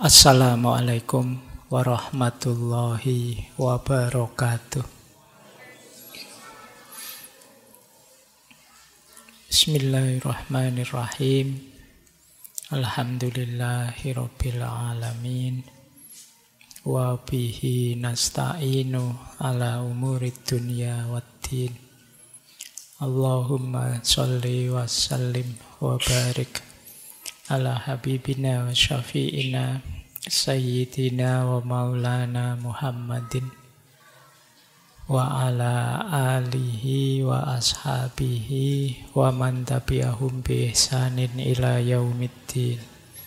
Assalamualaikum warahmatullahi wabarakatuh. Bismillahirrahmanirrahim. Alhamdulillahirabbil alamin. Wa bihi nasta'inu ala umurid dunya waddin. Allahumma sholli wa sallim wa barik ala habibina wa syafi'ina sayyidina wa maulana Muhammadin wa ala alihi wa ashabihi wa man tabi'ahum bi ihsanin ila yaumiddin.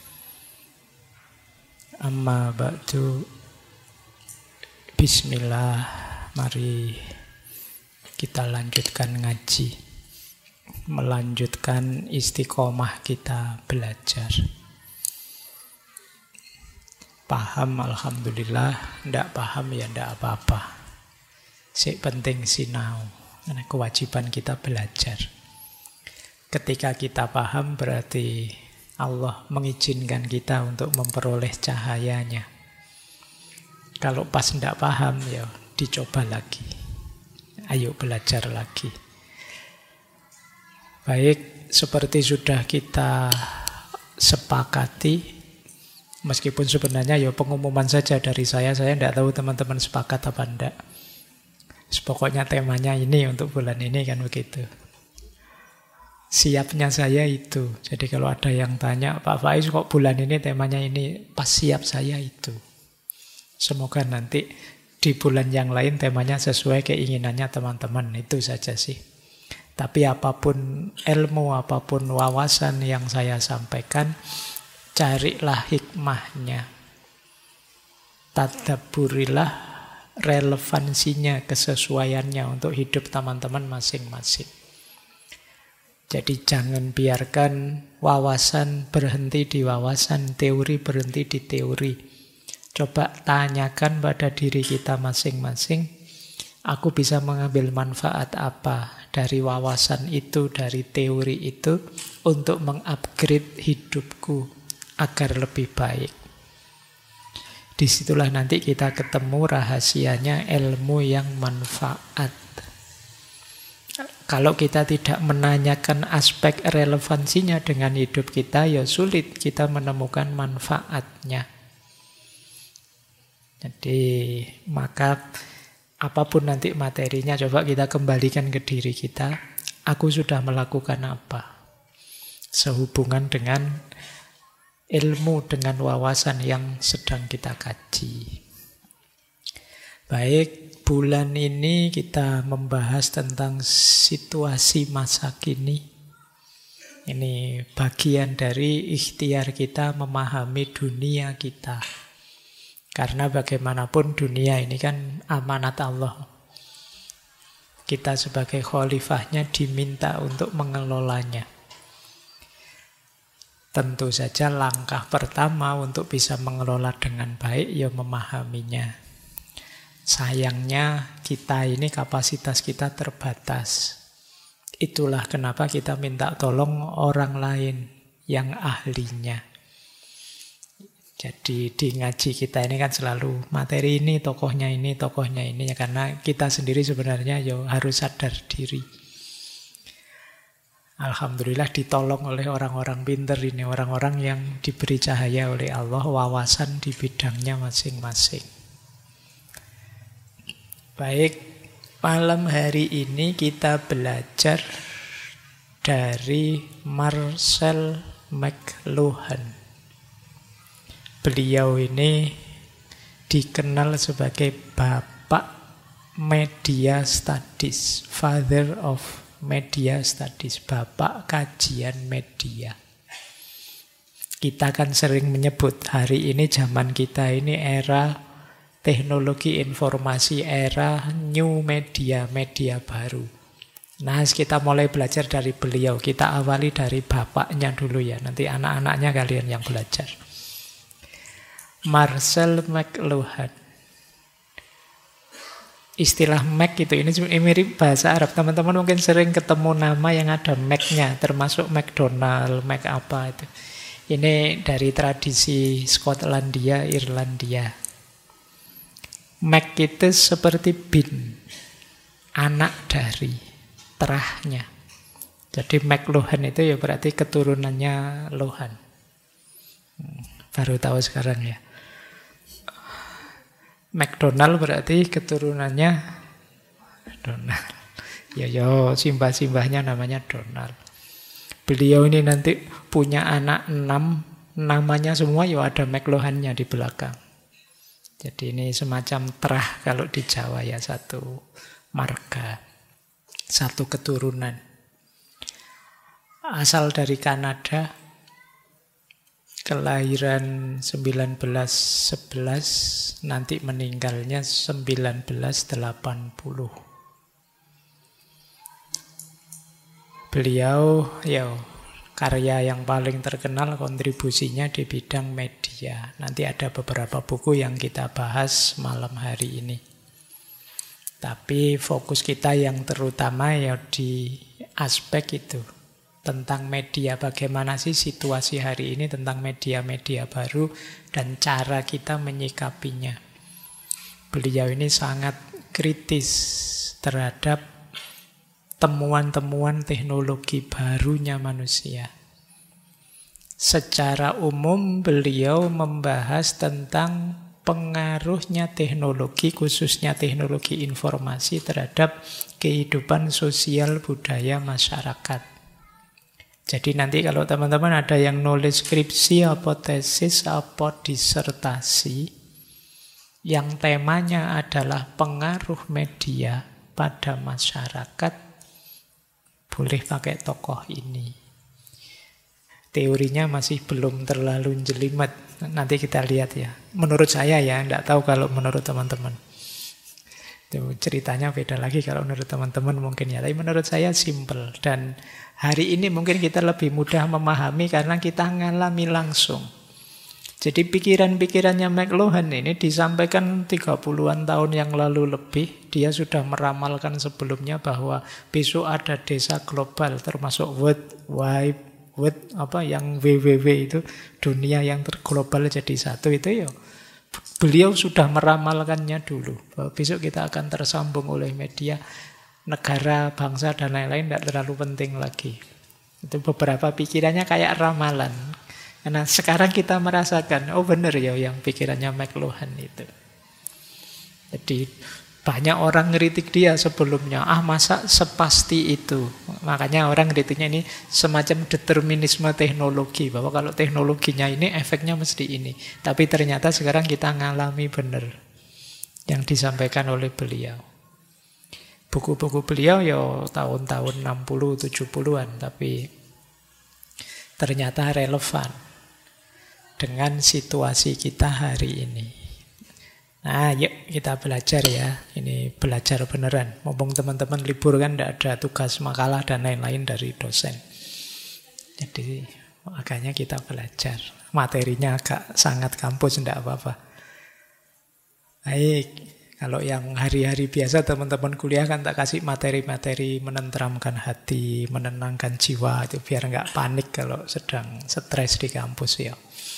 Amma ba'du. Bismillah, mari kita lanjutkan ngaji, melanjutkan istiqomah kita belajar. Paham alhamdulillah, ndak paham ya ndak apa-apa. Sing penting sinau, karena kewajiban kita belajar. Ketika kita paham berarti Allah mengizinkan kita untuk memperoleh cahayanya. Kalau pas ndak paham ya dicoba lagi. Ayo belajar lagi. Baik, seperti sudah kita sepakati, meskipun sebenarnya ya pengumuman saja dari saya tidak tahu teman-teman sepakat apa enggak. Pokoknya temanya ini untuk bulan ini kan begitu. Siapnya saya itu. Jadi kalau ada yang tanya, Pak Faiz kok bulan ini temanya ini, pas siap saya itu. Semoga nanti di bulan yang lain temanya sesuai keinginannya teman-teman, itu saja sih. Tapi apapun ilmu, apapun wawasan yang saya sampaikan, carilah hikmahnya. Tadabburilah relevansinya, kesesuaiannya untuk hidup teman-teman masing-masing. Jadi jangan biarkan wawasan berhenti di wawasan, teori berhenti di teori. Coba tanyakan pada diri kita masing-masing, aku bisa mengambil manfaat apa dari wawasan itu, dari teori itu, untuk mengupgrade hidupku agar lebih baik. Disitulah nanti kita ketemu rahasianya ilmu yang manfaat. Kalau kita tidak menanyakan aspek relevansinya dengan hidup kita, ya sulit kita menemukan manfaatnya. Jadi maka apapun nanti materinya, coba kita kembalikan ke diri kita. Aku sudah melakukan apa? Sehubungan dengan ilmu, dengan wawasan yang sedang kita kaji. Baik, bulan ini kita membahas tentang situasi masa kini. Ini bagian dari ikhtiar kita memahami dunia kita. Karena bagaimanapun dunia ini kan amanat Allah. Kita sebagai khalifahnya diminta untuk mengelolanya. Tentu saja langkah pertama untuk bisa mengelola dengan baik ya memahaminya. Sayangnya kita ini kapasitas kita terbatas. Itulah kenapa kita minta tolong orang lain yang ahlinya. Jadi di ngaji kita ini kan selalu materi ini, tokohnya ini, tokohnya ini. Karena kita sendiri sebenarnya ya harus sadar diri. Alhamdulillah ditolong oleh orang-orang pinter ini. Orang-orang yang diberi cahaya oleh Allah, wawasan di bidangnya masing-masing. Baik, malam hari ini kita belajar dari Marcel McLuhan. Beliau ini dikenal sebagai Bapak Media Studies, Father of Media Studies, Bapak kajian media. Kita kan sering menyebut hari ini zaman kita ini era teknologi informasi, era new media, media baru. Nah, kita mulai belajar dari beliau. Kita awali dari bapaknya dulu ya, nanti anak-anaknya kalian yang belajar. Marcel McLuhan. Istilah Mac itu ini mirip bahasa Arab. Teman-teman mungkin sering ketemu nama yang ada Mac-nya, termasuk McDonald, Mac apa itu. Ini dari tradisi Skotlandia, Irlandia. Mac itu seperti bin, anak dari, terahnya. Jadi McLuhan itu ya berarti keturunannya Lohan. Baru tahu sekarang ya. McDonald berarti keturunannya Donald. Ya, simbah-simbahnya namanya Donald. Beliau ini nanti punya anak 6, namanya semua ya ada McLuhannya di belakang. Jadi ini semacam terah kalau di Jawa ya, satu marga, satu keturunan. Asal dari Kanada, kelahiran 1911, nanti meninggalnya 1980. Beliau ya karya yang paling terkenal kontribusinya di bidang media. Nanti ada beberapa buku yang kita bahas malam hari ini. Tapi fokus kita yang terutama ya di aspek itu. Tentang media, bagaimana sih situasi hari ini tentang media-media baru dan cara kita menyikapinya. Beliau ini sangat kritis terhadap temuan-temuan teknologi barunya manusia. Secara umum beliau membahas tentang pengaruhnya teknologi, khususnya teknologi informasi terhadap kehidupan sosial budaya masyarakat. Jadi nanti kalau teman-teman ada yang nulis skripsi, apa tesis, apa disertasi, yang temanya adalah pengaruh media pada masyarakat, boleh pakai tokoh ini. Teorinya masih belum terlalu jelimet. Nanti kita lihat ya. Menurut saya ya, tidak tahu kalau menurut teman-teman. Itu ceritanya beda lagi kalau menurut teman-teman mungkin ya. Tapi menurut saya simple. Dan hari ini mungkin kita lebih mudah memahami karena kita ngalami langsung. Jadi pikiran-pikirannya McLuhan ini disampaikan 30-an tahun yang lalu lebih. Dia sudah meramalkan sebelumnya bahwa besok ada desa global termasuk yang WWW itu, dunia yang terglobal jadi satu itu ya. Beliau sudah meramalkannya dulu. Bahwa besok kita akan tersambung oleh media, negara, bangsa dan lain-lain tidak terlalu penting lagi. Itu beberapa pikirannya kayak ramalan. Karena sekarang kita merasakan, oh benar ya yang pikirannya McLuhan itu. Jadi banyak orang ngeritik dia sebelumnya, masa sepasti itu. Makanya orang ngeritiknya ini semacam determinisme teknologi, bahwa kalau teknologinya ini efeknya mesti ini. Tapi ternyata sekarang kita ngalami benar yang disampaikan oleh beliau. Buku-buku beliau ya tahun-tahun 60, 70-an, tapi ternyata relevan dengan situasi kita hari ini. Nah, yuk kita belajar ya. Ini belajar beneran. Mumpung teman-teman libur kan tidak ada tugas makalah dan lain-lain dari dosen. Jadi makanya kita belajar. Materinya agak sangat kampus, tidak apa-apa. Baik, kalau yang hari-hari biasa teman-teman kuliah kan tak kasih materi-materi menenteramkan hati, menenangkan jiwa, itu biar nggak panik kalau sedang stres di kampus ya.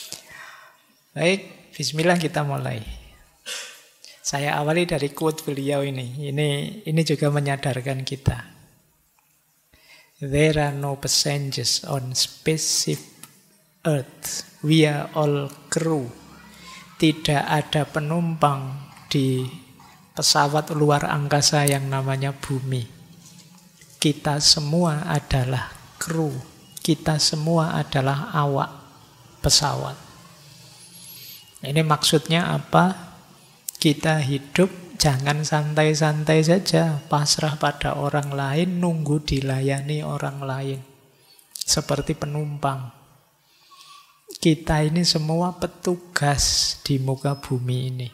Baik, bismillah kita mulai. Saya awali dari quote beliau ini. Ini juga menyadarkan kita. There are no passengers on spaceship Earth. We are all crew. Tidak ada penumpang di pesawat luar angkasa yang namanya bumi. Kita semua adalah kru. Kita semua adalah awak pesawat. Ini maksudnya apa? Kita hidup jangan santai-santai saja, pasrah pada orang lain, nunggu dilayani orang lain. Seperti penumpang. Kita ini semua petugas di muka bumi ini.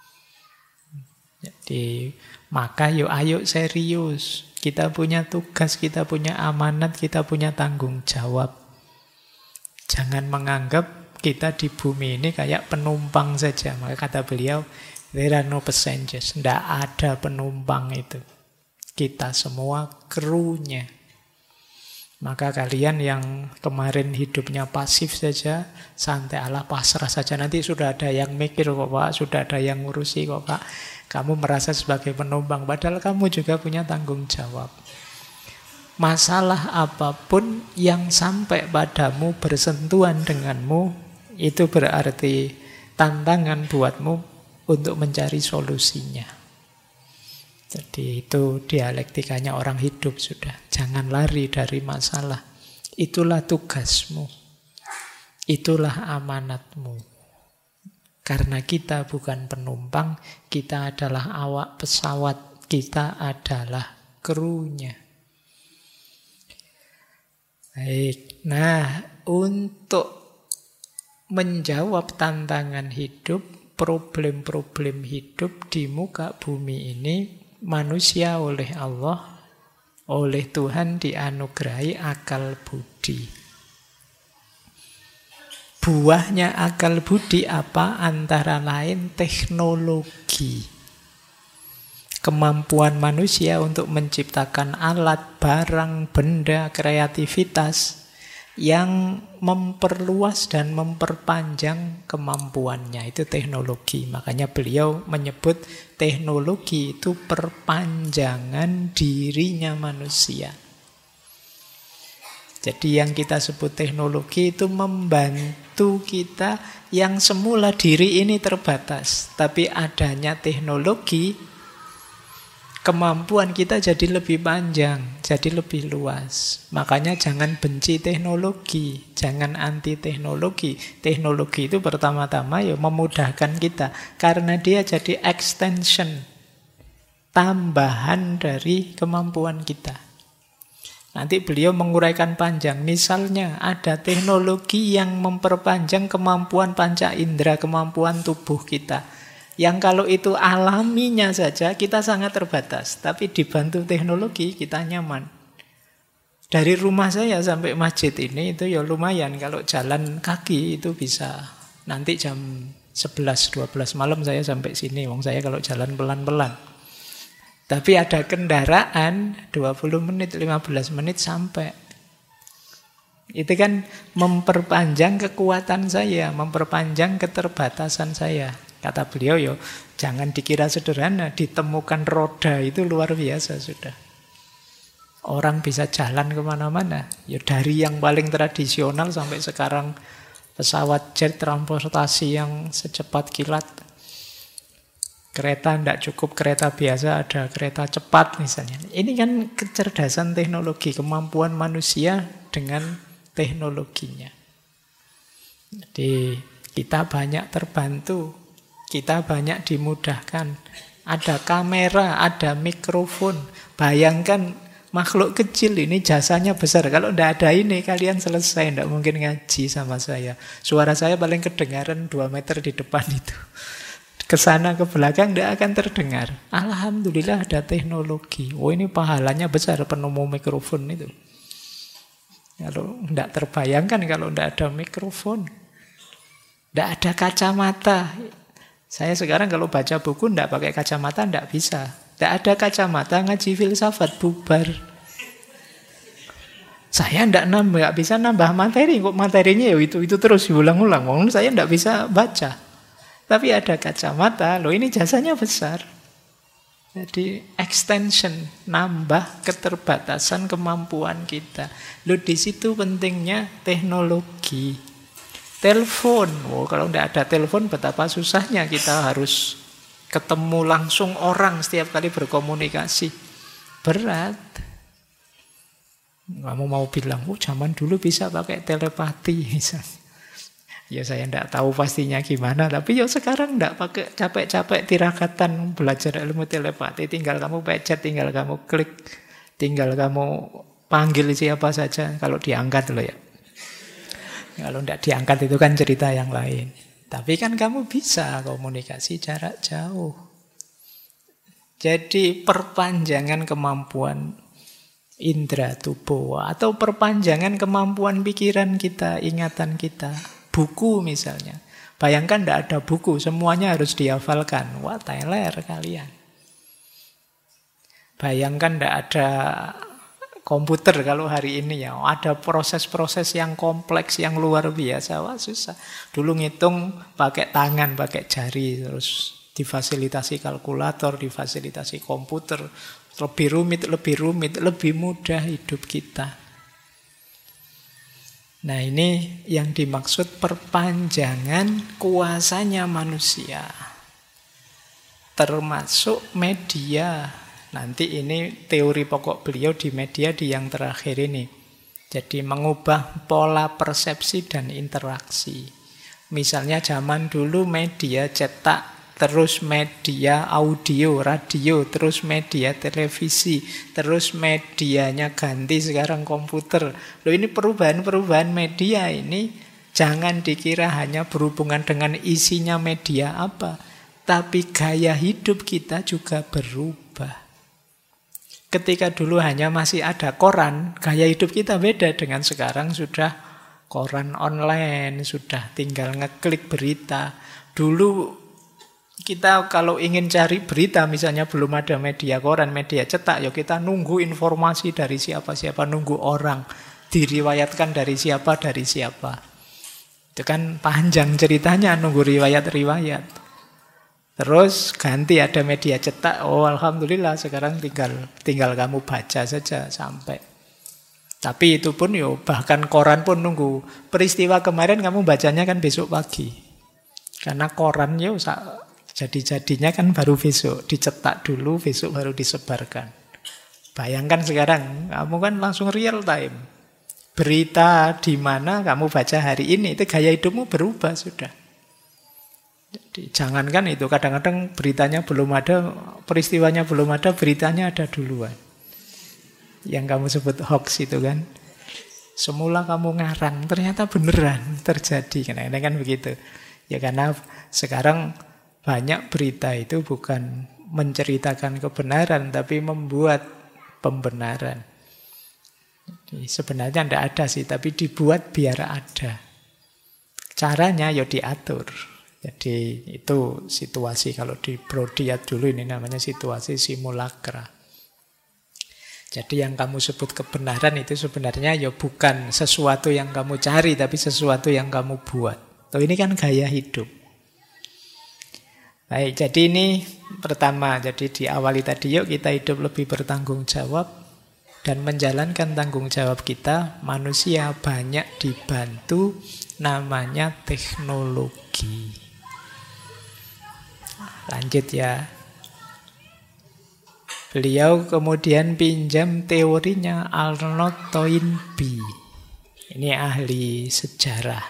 Jadi maka ayo serius. Kita punya tugas, kita punya amanat, kita punya tanggung jawab. Jangan menganggap kita di bumi ini kayak penumpang saja. Maka kata beliau, there are no passengers. Tidak ada penumpang itu. Kita semua krunya. Maka kalian yang kemarin hidupnya pasif saja, santai Allah, pasrah saja. Nanti sudah ada yang mikir kok Pak, sudah ada yang ngurusi kok Pak. Kamu merasa sebagai penumpang, padahal kamu juga punya tanggung jawab. Masalah apapun yang sampai padamu, bersentuhan denganmu, itu berarti tantangan buatmu untuk mencari solusinya. Jadi itu dialektikanya orang hidup sudah. Jangan lari dari masalah. Itulah tugasmu. Itulah amanatmu. Karena kita bukan penumpang, kita adalah awak pesawat. Kita adalah krunya. Baik. Nah, untuk menjawab tantangan hidup, problem-problem hidup di muka bumi ini, manusia oleh Allah, oleh Tuhan dianugerahi akal budi. Buahnya akal budi apa? Antara lain teknologi. Kemampuan manusia untuk menciptakan alat, barang, benda, kreativitas yang memperluas dan memperpanjang kemampuannya. Itu teknologi. Makanya beliau menyebut teknologi itu perpanjangan dirinya manusia. Jadi yang kita sebut teknologi itu membantu kita yang semula diri ini terbatas. Tapi adanya teknologi, kemampuan kita jadi lebih panjang, jadi lebih luas. Makanya jangan benci teknologi, jangan anti teknologi. Teknologi itu pertama-tama ya memudahkan kita, karena dia jadi extension, tambahan dari kemampuan kita. Nanti beliau menguraikan panjang. Misalnya ada teknologi yang memperpanjang kemampuan panca indera, kemampuan tubuh kita. Yang kalau itu alaminya saja kita sangat terbatas. Tapi dibantu teknologi kita nyaman. Dari rumah saya sampai masjid ini itu ya lumayan. Kalau jalan kaki itu bisa. Nanti jam 11-12 malam saya sampai sini. Wong saya kalau jalan pelan-pelan. Tapi ada kendaraan 20 menit, 15 menit sampai. Itu kan memperpanjang kekuatan saya. Memperpanjang keterbatasan saya. Kata beliau, yo, jangan dikira sederhana, ditemukan roda itu luar biasa sudah. Orang bisa jalan kemana-mana. Ya dari yang paling tradisional sampai sekarang pesawat jet, transportasi yang secepat kilat. Kereta tidak cukup kereta biasa, ada kereta cepat misalnya. Ini kan kecerdasan teknologi, kemampuan manusia dengan teknologinya. Jadi kita banyak terbantu. Kita banyak dimudahkan. Ada kamera, ada mikrofon. Bayangkan makhluk kecil ini jasanya besar. Kalau tidak ada ini kalian selesai. Tidak mungkin ngaji sama saya. Suara saya paling kedengaran 2 meter di depan itu. Kesana ke belakang tidak akan terdengar. Alhamdulillah ada teknologi. Oh ini pahalanya besar penemu mikrofon itu. Kalau tidak terbayangkan kalau tidak ada mikrofon. Tidak ada kacamata. Saya sekarang kalau baca buku tidak pakai kacamata tidak bisa. Tidak ada kacamata ngaji filsafat bubar. Saya tidak bisa nambah materi. Kok materinya ya itu terus diulang-ulang. Saya tidak bisa baca. Tapi ada kacamata. Loh ini jasanya besar. Jadi extension, nambah keterbatasan kemampuan kita. Loh di situ pentingnya teknologi. Telepon, kalau tidak ada telepon betapa susahnya kita harus ketemu langsung orang setiap kali berkomunikasi. Berat. Kamu mau bilang, zaman dulu bisa pakai telepati misalnya. Ya saya tidak tahu pastinya gimana, tapi ya sekarang tidak pakai capek-capek tirakatan belajar ilmu telepati. Tinggal kamu pencet, tinggal kamu klik, tinggal kamu panggil siapa saja kalau diangkat loh ya. Kalau tidak diangkat itu kan cerita yang lain. Tapi kan kamu bisa komunikasi jarak jauh. Jadi perpanjangan kemampuan indera tubuh atau perpanjangan kemampuan pikiran kita, ingatan kita. Buku misalnya. Bayangkan tidak ada buku, semuanya harus dihafalkan. Wah, teler kalian. Bayangkan tidak ada komputer kalau hari ini ya. Ada proses-proses yang kompleks, yang luar biasa. Wah susah. Dulu ngitung pakai tangan, pakai jari. Terus difasilitasi kalkulator, difasilitasi komputer. Lebih rumit, lebih mudah hidup kita. Nah ini yang dimaksud perpanjangan kuasanya manusia. Termasuk media. Nanti ini teori pokok beliau di media di yang terakhir ini. Jadi mengubah pola persepsi dan interaksi. Misalnya zaman dulu media cetak, terus media audio, radio, terus media televisi, terus medianya ganti sekarang komputer. Loh ini perubahan-perubahan media ini jangan dikira hanya berhubungan dengan isinya media apa, tapi gaya hidup kita juga berubah. Ketika dulu hanya masih ada koran, gaya hidup kita beda dengan sekarang sudah koran online, sudah tinggal ngeklik berita. Dulu kita kalau ingin cari berita, misalnya belum ada media koran, media cetak, ya kita nunggu informasi dari siapa-siapa, nunggu orang, diriwayatkan dari siapa. Itu kan panjang ceritanya, nunggu riwayat-riwayat. Terus ganti ada media cetak. Oh alhamdulillah sekarang tinggal kamu baca saja sampai. Tapi itu pun bahkan koran pun nunggu. Peristiwa kemarin kamu bacanya kan besok pagi. Karena koran jadi-jadinya kan baru besok. Dicetak dulu, besok baru disebarkan. Bayangkan sekarang kamu kan langsung real time. Berita di mana kamu baca hari ini, itu gaya hidupmu berubah sudah. Jadi jangankan itu, kadang-kadang beritanya belum ada, peristiwanya belum ada, beritanya ada duluan. Yang kamu sebut hoax itu kan. Semula kamu ngarang, ternyata beneran terjadi. Kadang-kadang kan begitu. Ya karena sekarang banyak berita itu bukan menceritakan kebenaran, tapi membuat pembenaran. Jadi sebenarnya tidak ada sih, tapi dibuat biar ada. Caranya ya diatur. Jadi itu situasi, kalau di Brodiat dulu ini namanya situasi simulakra. Jadi yang kamu sebut kebenaran itu sebenarnya ya bukan sesuatu yang kamu cari, tapi sesuatu yang kamu buat. Tuh ini kan gaya hidup. Baik, jadi ini pertama, jadi diawali tadi yuk kita hidup lebih bertanggung jawab dan menjalankan tanggung jawab kita. Manusia banyak dibantu, namanya teknologi. Lanjut ya. Beliau kemudian pinjam teorinya Arnold Toynbee. Ini ahli sejarah.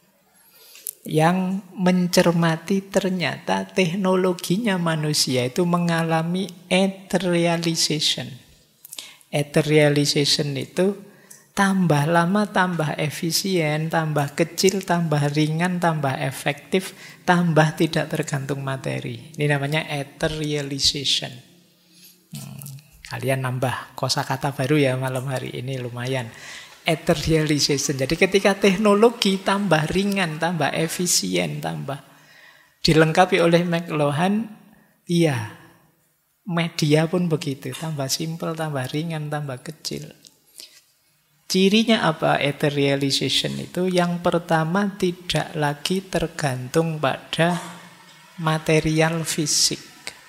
Yang mencermati ternyata teknologinya manusia itu mengalami etherealization. Etherealization itu tambah lama, tambah efisien, tambah kecil, tambah ringan, tambah efektif, tambah tidak tergantung materi. Ini namanya etherealization. Kalian nambah kosakata baru ya malam hari ini, lumayan. Etherealization. Jadi ketika teknologi tambah ringan, tambah efisien, tambah dilengkapi oleh McLuhan, iya, media pun begitu. Tambah simpel, tambah ringan, tambah kecil. Cirinya apa etherealization itu? Yang pertama tidak lagi tergantung pada material fisik.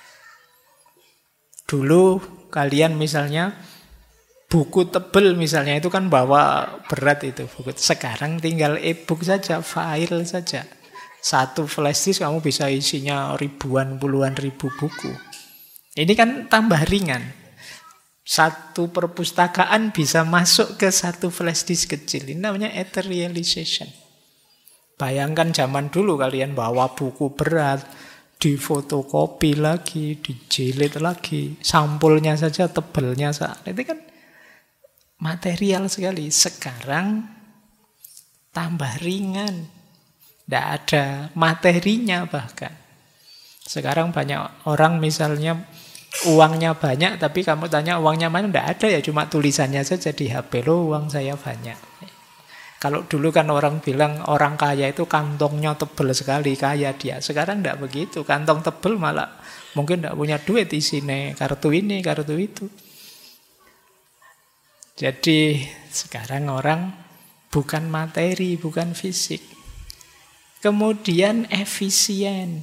Dulu kalian misalnya buku tebel misalnya itu kan bawa berat itu buku. Sekarang tinggal e-book saja, file saja. Satu flash disk kamu bisa isinya ribuan, puluhan ribu buku. Ini kan tambah ringan. Satu perpustakaan bisa masuk ke satu flash disk kecil. Ini namanya etherealization. Bayangkan zaman dulu kalian bawa buku berat, difotokopi lagi, dijilid lagi, sampulnya saja tebelnya saja. Itu kan material sekali. Sekarang tambah ringan. Tidak ada materinya bahkan. Sekarang banyak orang misalnya uangnya banyak, tapi kamu tanya uangnya mana, tidak ada ya, cuma tulisannya saja di HP, lo uang saya banyak. Kalau dulu kan orang bilang orang kaya itu kantongnya tebel sekali, kaya dia. Sekarang tidak begitu, kantong tebel malah mungkin tidak punya duit isinya, kartu ini, kartu itu. Jadi sekarang orang bukan materi, bukan fisik. Kemudian efisien.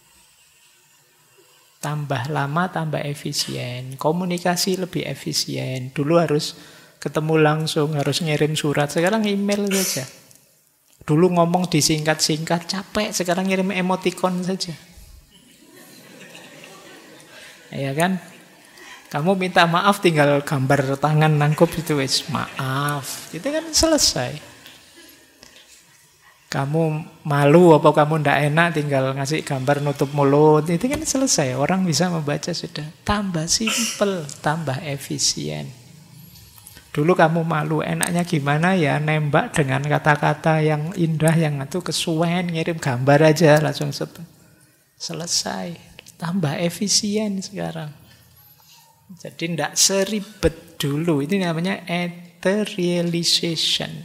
Tambah lama, tambah efisien. Komunikasi lebih efisien. Dulu harus ketemu langsung, harus ngirim surat. Sekarang email saja. Dulu ngomong disingkat-singkat, capek. Sekarang ngirim emoticon saja. Ya kan? Kamu minta maaf tinggal gambar tangan nangkup itu wis maaf. Itu kan selesai. Kamu malu apa kamu ndak enak tinggal ngasih gambar nutup mulut. Itu kan selesai. Orang bisa membaca sudah. Tambah simpel, tambah efisien. Dulu kamu malu, enaknya gimana ya nembak dengan kata-kata yang indah yang itu kesuwen, ngirim gambar aja langsung selesai. Tambah efisien sekarang. Jadi tidak seribet dulu. Ini namanya etherealization.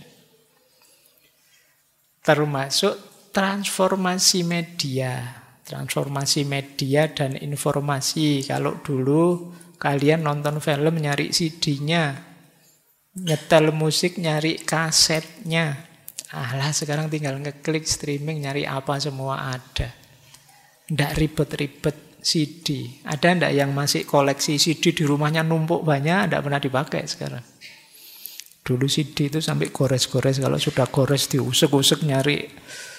Termasuk transformasi media. Transformasi media dan informasi. Kalau dulu kalian nonton film nyari CD-nya. Nyetel musik nyari kasetnya. Alah sekarang tinggal ngeklik streaming nyari apa semua ada. Tidak ribet-ribet. CD. Ada ndak yang masih koleksi CD di rumahnya numpuk banyak, ndak pernah dipakai sekarang. Dulu CD itu sampai gores-gores, kalau sudah gores diusek-usek nyari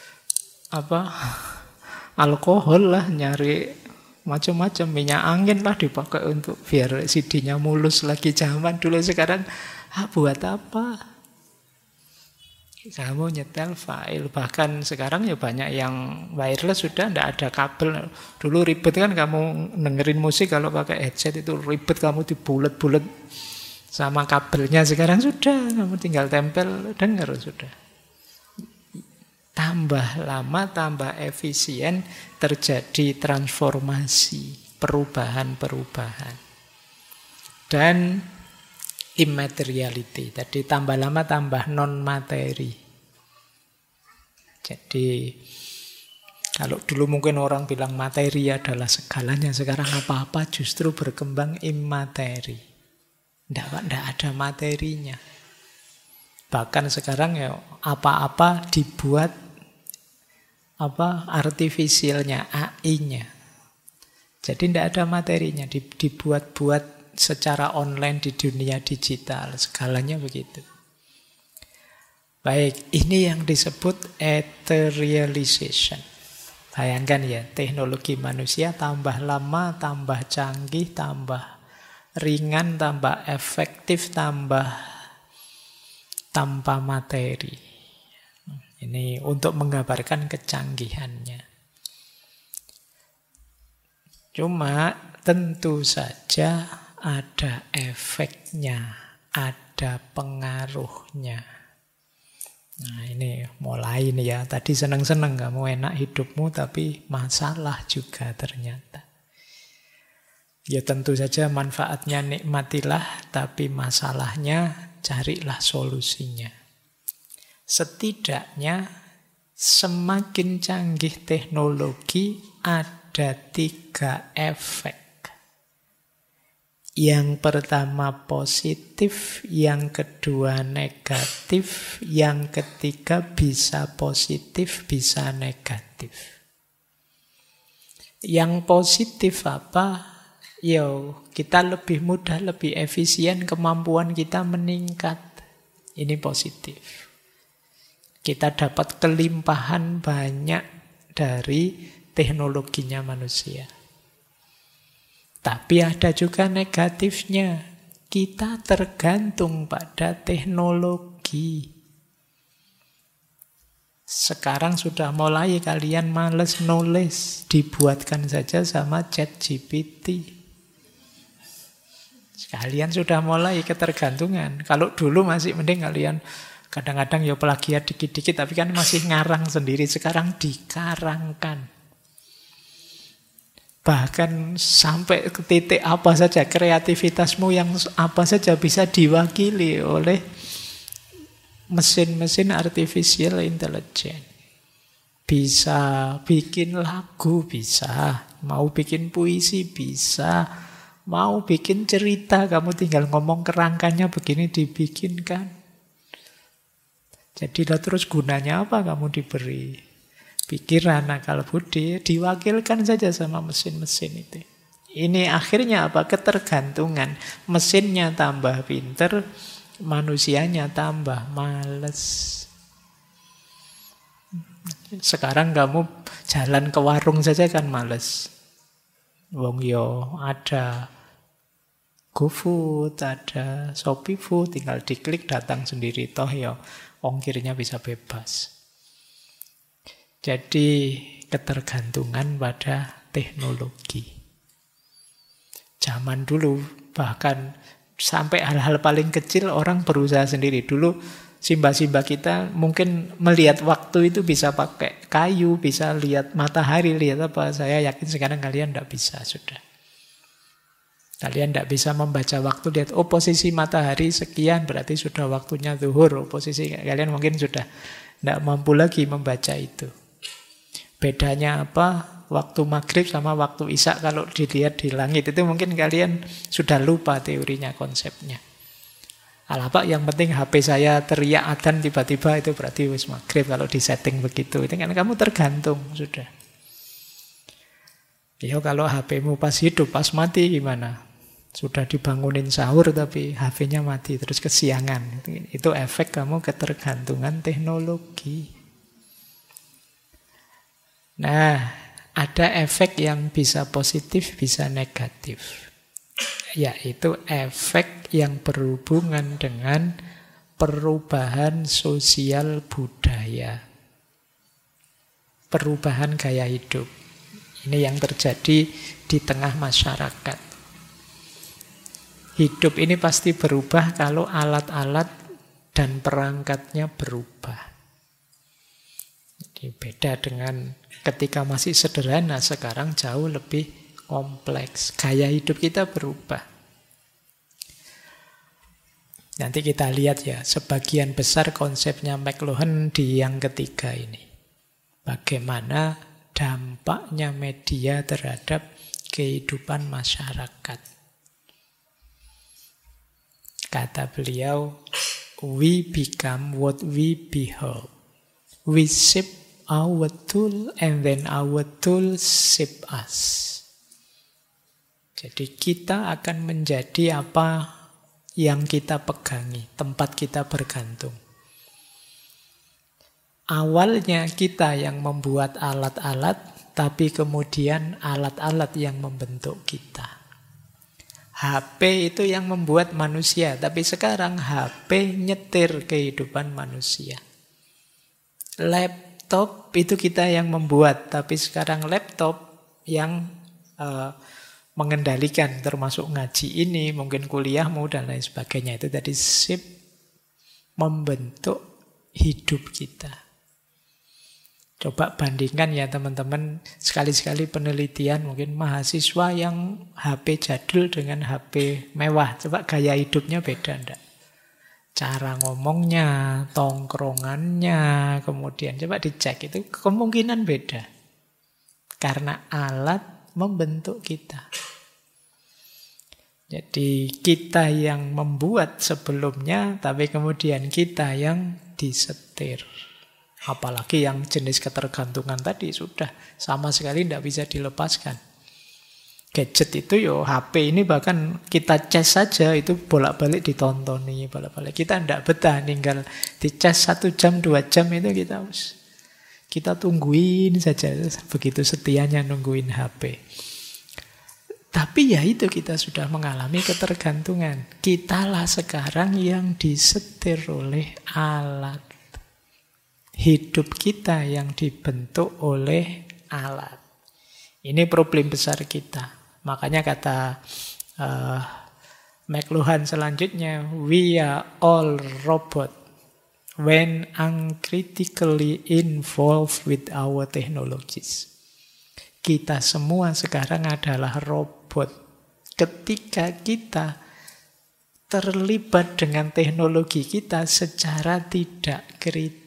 alkohol lah, nyari macam-macam, minyak angin lah dipakai untuk biar CD-nya mulus lagi. Zaman dulu. Sekarang buat apa? Kamu nyetel file. Bahkan sekarang ya banyak yang wireless sudah tidak ada kabel. Dulu ribet kan kamu dengerin musik kalau pakai headset itu ribet, kamu dibulet-bulet sama kabelnya. Sekarang sudah, kamu tinggal tempel denger sudah. Tambah lama tambah efisien, terjadi transformasi, perubahan-perubahan. Dan immateriality. Jadi tambah lama tambah non-materi. Jadi kalau dulu mungkin orang bilang materi adalah segalanya. Sekarang apa-apa justru berkembang immateri. Tidak ada materinya. Bahkan sekarang ya apa-apa dibuat artifisialnya, AI-nya. Jadi tidak ada materinya, dibuat-buat secara online di dunia digital. Segalanya begitu. Baik, ini yang disebut etherealization. Bayangkan ya, teknologi manusia tambah lama, tambah canggih, tambah ringan, tambah efektif, tambah tanpa materi. Ini untuk menggambarkan kecanggihannya. Cuma tentu saja ada efeknya, ada pengaruhnya. Nah ini mulai nih ya. Tadi seneng-seneng kamu enak hidupmu, tapi masalah juga ternyata. Ya tentu saja manfaatnya nikmatilah, tapi masalahnya carilah solusinya. Setidaknya semakin canggih teknologi ada 3 efek. Yang pertama positif, yang kedua negatif, yang ketiga bisa positif, bisa negatif. Yang positif apa? Yo, kita lebih mudah, lebih efisien, kemampuan kita meningkat. Ini positif. Kita dapat kelimpahan banyak dari teknologinya manusia. Tapi ada juga negatifnya. Kita tergantung pada teknologi. Sekarang sudah mulai kalian males nulis. Dibuatkan saja sama ChatGPT. Kalian sudah mulai ketergantungan. Kalau dulu masih mending kalian kadang-kadang ya plagiat dikit-dikit, tapi kan masih ngarang sendiri. Sekarang dikarangkan. Bahkan sampai ke titik apa saja, kreativitasmu yang apa saja bisa diwakili oleh mesin-mesin artificial intelligence. Bisa bikin lagu, bisa. Mau bikin puisi, bisa. Mau bikin cerita, kamu tinggal ngomong kerangkanya begini dibikinkan. Jadi terus gunanya apa kamu diberi pikiran, akal budi, diwakilkan saja sama mesin-mesin itu. Ini akhirnya apa? Ketergantungan. Mesinnya tambah pinter, manusianya tambah males. Sekarang kamu jalan ke warung saja kan males. Wong yo ada GoFood, ada Shopee Food, tinggal diklik datang sendiri, toh ya ongkirnya bisa bebas. Jadi ketergantungan pada teknologi. Zaman dulu bahkan sampai hal-hal paling kecil orang berusaha sendiri. Dulu simba-simba kita mungkin melihat waktu itu bisa pakai kayu, bisa lihat matahari, lihat apa. Saya yakin sekarang kalian tidak bisa sudah. Kalian tidak bisa membaca waktu, lihat posisi matahari sekian, berarti sudah waktunya zuhur. Posisi kalian mungkin sudah tidak mampu lagi membaca itu. Bedanya apa? Waktu maghrib sama waktu isya kalau dilihat di langit itu mungkin kalian sudah lupa teorinya, konsepnya. Alapak, yang penting HP saya teriak adzan tiba-tiba itu berarti wis maghrib kalau disetting begitu. Itu kan kamu tergantung sudah. Ya kalau HP-mu pas hidup, pas mati gimana? Sudah dibangunin sahur tapi HP-nya mati terus kesiangan. Itu efek kamu ketergantungan teknologi. Nah, ada efek yang bisa positif, bisa negatif. Yaitu efek yang berhubungan dengan perubahan sosial budaya. Perubahan gaya hidup. Ini yang terjadi di tengah masyarakat. Hidup ini pasti berubah kalau alat-alat dan perangkatnya berubah. Jadi beda dengan ketika masih sederhana, sekarang jauh lebih kompleks. Gaya hidup kita berubah. Nanti kita lihat ya, sebagian besar konsepnya McLuhan di yang ketiga ini. Bagaimana dampaknya media terhadap kehidupan masyarakat. Kata beliau, we become what we behold. We shape our tool and then our tool shape us. Jadi kita akan menjadi apa yang kita pegangi, tempat kita bergantung. Awalnya kita yang membuat alat-alat, tapi kemudian alat-alat yang membentuk kita. HP itu yang membuat manusia, tapi sekarang HP nyetir kehidupan manusia. Laptop itu kita yang membuat, tapi sekarang laptop yang mengendalikan, termasuk ngaji ini, mungkin kuliahmu dan lain sebagainya. Itu tadi sip membentuk hidup kita. Coba bandingkan ya teman-teman, sekali-sekali penelitian mungkin mahasiswa yang HP jadul dengan HP mewah. Coba gaya hidupnya beda enggak? Cara ngomongnya, tongkrongannya, kemudian coba dicek, itu kemungkinan beda. Karena alat membentuk kita. Jadi kita yang membuat sebelumnya, tapi kemudian kita yang disetir. Apalagi yang jenis ketergantungan tadi sudah sama sekali tidak bisa dilepaskan. Gadget itu HP ini bahkan kita cas saja itu bolak-balik ditontoni, bolak-balik. Kita tidak betah tinggal dicas 1 jam 2 jam itu kita tungguin saja, begitu setianya nungguin HP. Tapi ya itu kita sudah mengalami ketergantungan. Kitalah sekarang yang disetir oleh alat. Hidup kita yang dibentuk oleh alat. Ini problem besar kita. Makanya kata McLuhan selanjutnya, we are all robot when uncritically involved with our technologies. Kita semua sekarang adalah robot ketika kita terlibat dengan teknologi kita secara tidak kritis.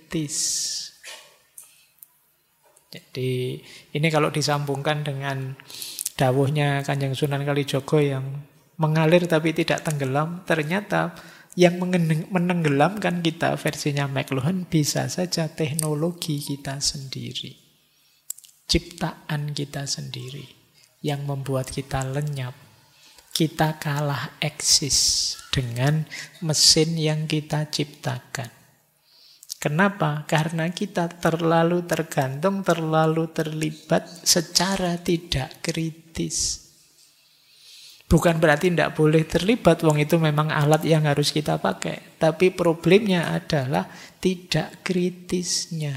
Jadi ini kalau disambungkan dengan dawuhnya Kanjeng Sunan Kalijaga yang mengalir tapi tidak tenggelam. Ternyata yang menenggelamkan kita versinya McLuhan bisa saja teknologi kita sendiri. Ciptaan kita sendiri yang membuat kita lenyap. Kita kalah eksis dengan mesin yang kita ciptakan. Kenapa? Karena kita terlalu tergantung, terlalu terlibat secara tidak kritis. Bukan berarti tidak boleh terlibat, wong itu memang alat yang harus kita pakai. Tapi problemnya adalah tidak kritisnya.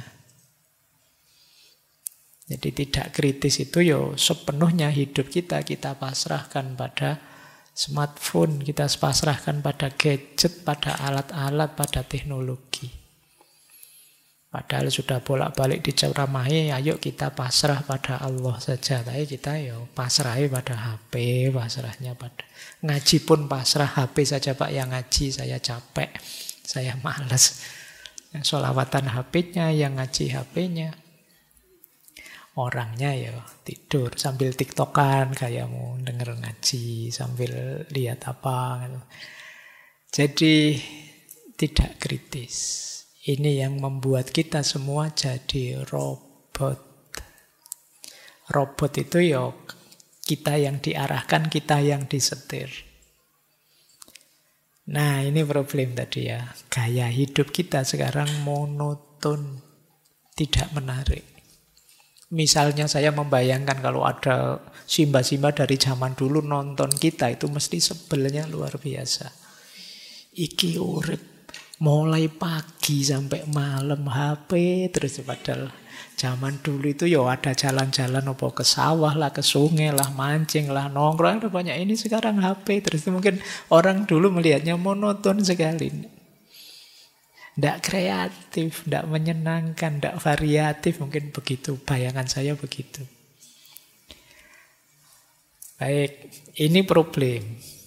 Jadi tidak kritis itu sepenuhnya hidup kita pasrahkan pada smartphone, kita pasrahkan pada gadget, pada alat-alat, pada teknologi. Padahal sudah bolak-balik diceramahi, ayo kita pasrah pada Allah saja. Tapi kita pasrahnya pada HP, pasrahnya pada ngaji pun pasrah HP saja Pak, yang ngaji saya capek, saya malas. Yang sholawatan HP-nya, yang ngaji HP-nya. Orangnya tidur sambil tiktokan kayakmu denger ngaji sambil lihat apa gitu. Jadi tidak kritis. Ini yang membuat kita semua jadi robot. Robot itu kita yang diarahkan, kita yang disetir. Nah, ini problem tadi ya. Gaya hidup kita sekarang monoton, tidak menarik. Misalnya saya membayangkan kalau ada simba-simba dari zaman dulu nonton kita, itu mesti sebelnya luar biasa. Iki urip mulai pagi sampai malam HP terus, padahal zaman dulu itu ada jalan-jalan apa ke sawah lah, ke sungai lah, mancing lah, nongkrong, ada banyak. Ini sekarang HP terus, itu mungkin orang dulu melihatnya monoton sekali. Tidak kreatif, tidak menyenangkan, tidak variatif, mungkin begitu. Bayangan saya begitu. Baik, ini problem.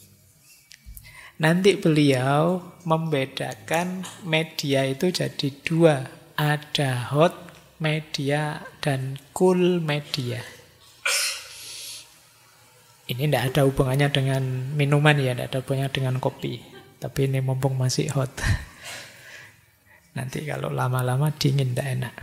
Nanti beliau membedakan media itu jadi dua. Ada hot media dan cool media. Ini tidak ada hubungannya dengan minuman ya, tidak ada hubungannya dengan kopi. Tapi ini mumpung masih hot. Nanti kalau lama-lama dingin tidak enak.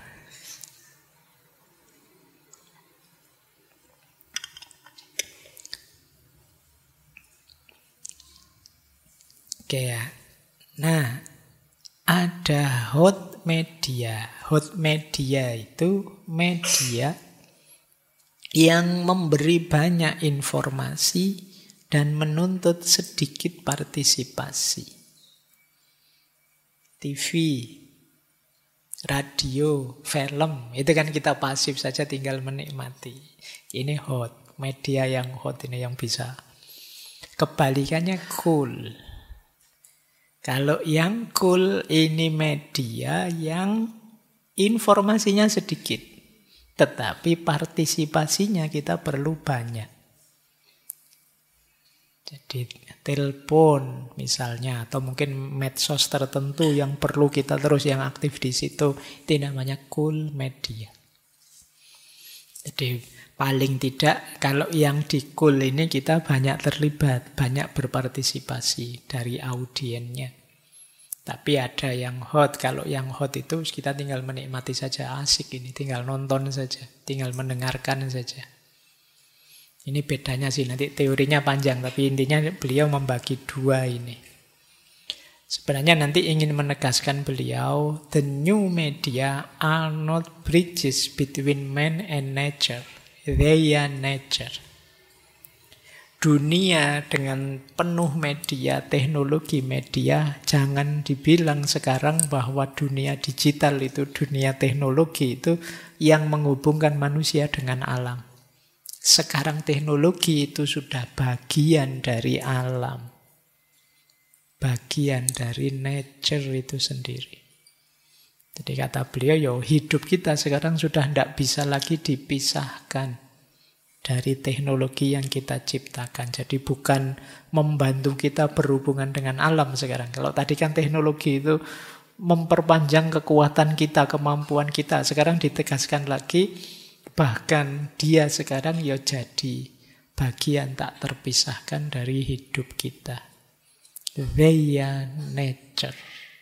Oke ya. Nah, ada hot media. Hot media itu media yang memberi banyak informasi dan menuntut sedikit partisipasi. TV, radio, film, itu kan kita pasif saja tinggal menikmati. Ini hot, media yang hot ini yang bisa. Kebalikannya cool. Kalau yang cool ini media yang informasinya sedikit, tetapi partisipasinya kita perlu banyak. Jadi telepon misalnya, atau mungkin medsos tertentu yang perlu kita terus yang aktif di situ, itu namanya cool media. Jadi paling tidak kalau yang di cool ini kita banyak terlibat, banyak berpartisipasi dari audiennya. Tapi ada yang hot, kalau yang hot itu kita tinggal menikmati saja, asik ini, tinggal nonton saja, tinggal mendengarkan saja. Ini bedanya sih, nanti teorinya panjang, tapi intinya beliau membagi dua ini. Sebenarnya nanti ingin menegaskan beliau, the new media are not bridges between man and nature. They are nature. Dunia dengan penuh media, teknologi media, jangan dibilang sekarang bahwa dunia digital itu, dunia teknologi itu yang menghubungkan manusia dengan alam. Sekarang teknologi itu sudah bagian dari alam. Bagian dari nature itu sendiri. Jadi kata beliau, hidup kita sekarang sudah tidak bisa lagi dipisahkan dari teknologi yang kita ciptakan. Jadi bukan membantu kita berhubungan dengan alam sekarang. Kalau tadi kan teknologi itu memperpanjang kekuatan kita, kemampuan kita. Sekarang ditegaskan lagi, bahkan dia sekarang jadi bagian tak terpisahkan dari hidup kita. They are nature.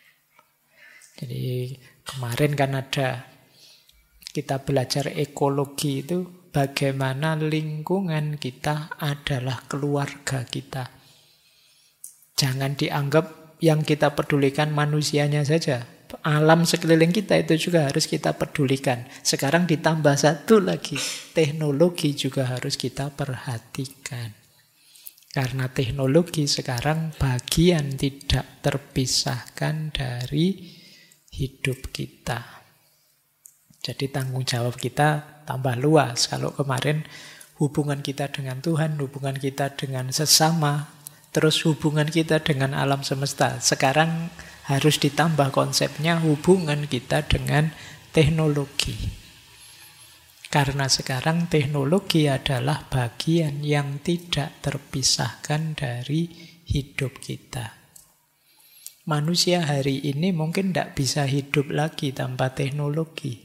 Jadi kemarin kan kita belajar ekologi itu, bagaimana lingkungan kita adalah keluarga kita. Jangan dianggap yang kita pedulikan manusianya saja. Alam sekeliling kita itu juga harus kita pedulikan. Sekarang ditambah satu lagi, teknologi juga harus kita perhatikan. Karena teknologi sekarang bagian tidak terpisahkan dari hidup kita. Jadi tanggung jawab kita tambah luas. Kalau kemarin hubungan kita dengan Tuhan, hubungan kita dengan sesama, terus hubungan kita dengan alam semesta. Sekarang harus ditambah konsepnya hubungan kita dengan teknologi. Karena sekarang teknologi adalah bagian yang tidak terpisahkan dari hidup kita. Manusia hari ini mungkin tidak bisa hidup lagi tanpa teknologi.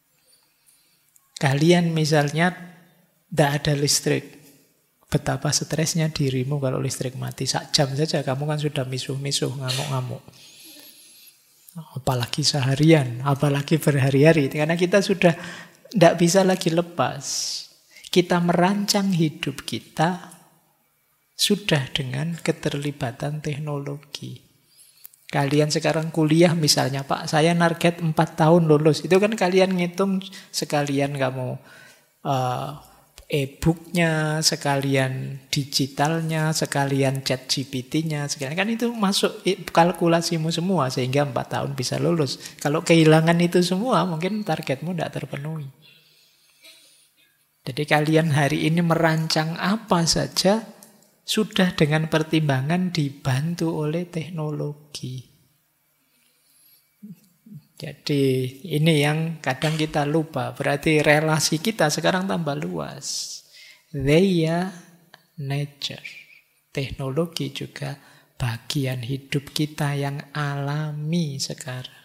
Kalian misalnya tidak ada listrik. Betapa stresnya dirimu kalau listrik mati. Sak jam saja kamu kan sudah misuh-misuh, ngamuk-ngamuk. Apalagi seharian, apalagi berhari-hari. Karena kita sudah tidak bisa lagi lepas. Kita merancang hidup kita sudah dengan keterlibatan teknologi. Kalian sekarang kuliah misalnya, Pak, saya target 4 tahun lulus. Itu kan kalian ngitung sekalian kamu e-booknya, sekalian digitalnya, sekalian chat GPT-nya, sekalian kan itu masuk kalkulasimu semua sehingga 4 tahun bisa lulus. Kalau kehilangan itu semua mungkin targetmu tidak terpenuhi. Jadi kalian hari ini merancang apa saja sudah dengan pertimbangan dibantu oleh teknologi. Jadi ini yang kadang kita lupa. Berarti relasi kita sekarang tambah luas. They are nature. Teknologi juga bagian hidup kita yang alami sekarang.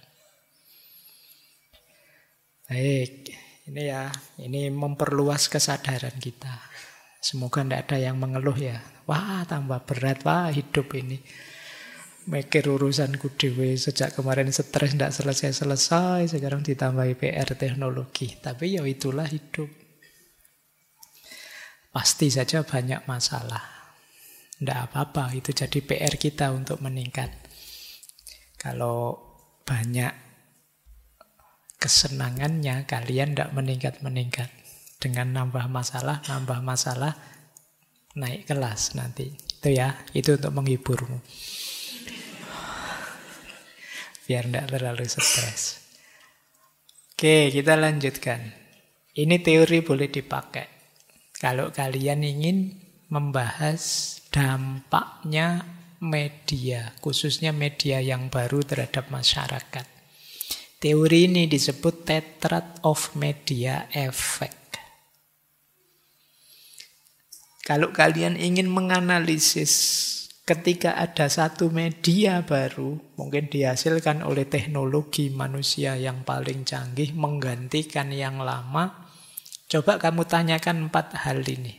Baik, ini memperluas kesadaran kita. Semoga tidak ada yang mengeluh ya. Wah, tambah berat, wah hidup ini. Mikir urusanku dewe sejak kemarin stres tidak selesai-selesai, sekarang ditambahi PR teknologi. Tapi ya itulah hidup. Pasti saja banyak masalah. Tidak apa-apa, itu jadi PR kita untuk meningkat. Kalau banyak kesenangannya, kalian tidak meningkat-meningkat. Dengan nambah masalah, naik kelas nanti. Itu ya, itu untuk menghiburmu. Biar tidak terlalu stres. Oke, kita lanjutkan. Ini teori boleh dipakai. Kalau kalian ingin membahas dampaknya media, khususnya media yang baru terhadap masyarakat. Teori ini disebut tetrad of media effect. Kalau kalian ingin menganalisis ketika ada satu media baru, mungkin dihasilkan oleh teknologi manusia yang paling canggih, menggantikan yang lama, coba kamu tanyakan 4 hal ini.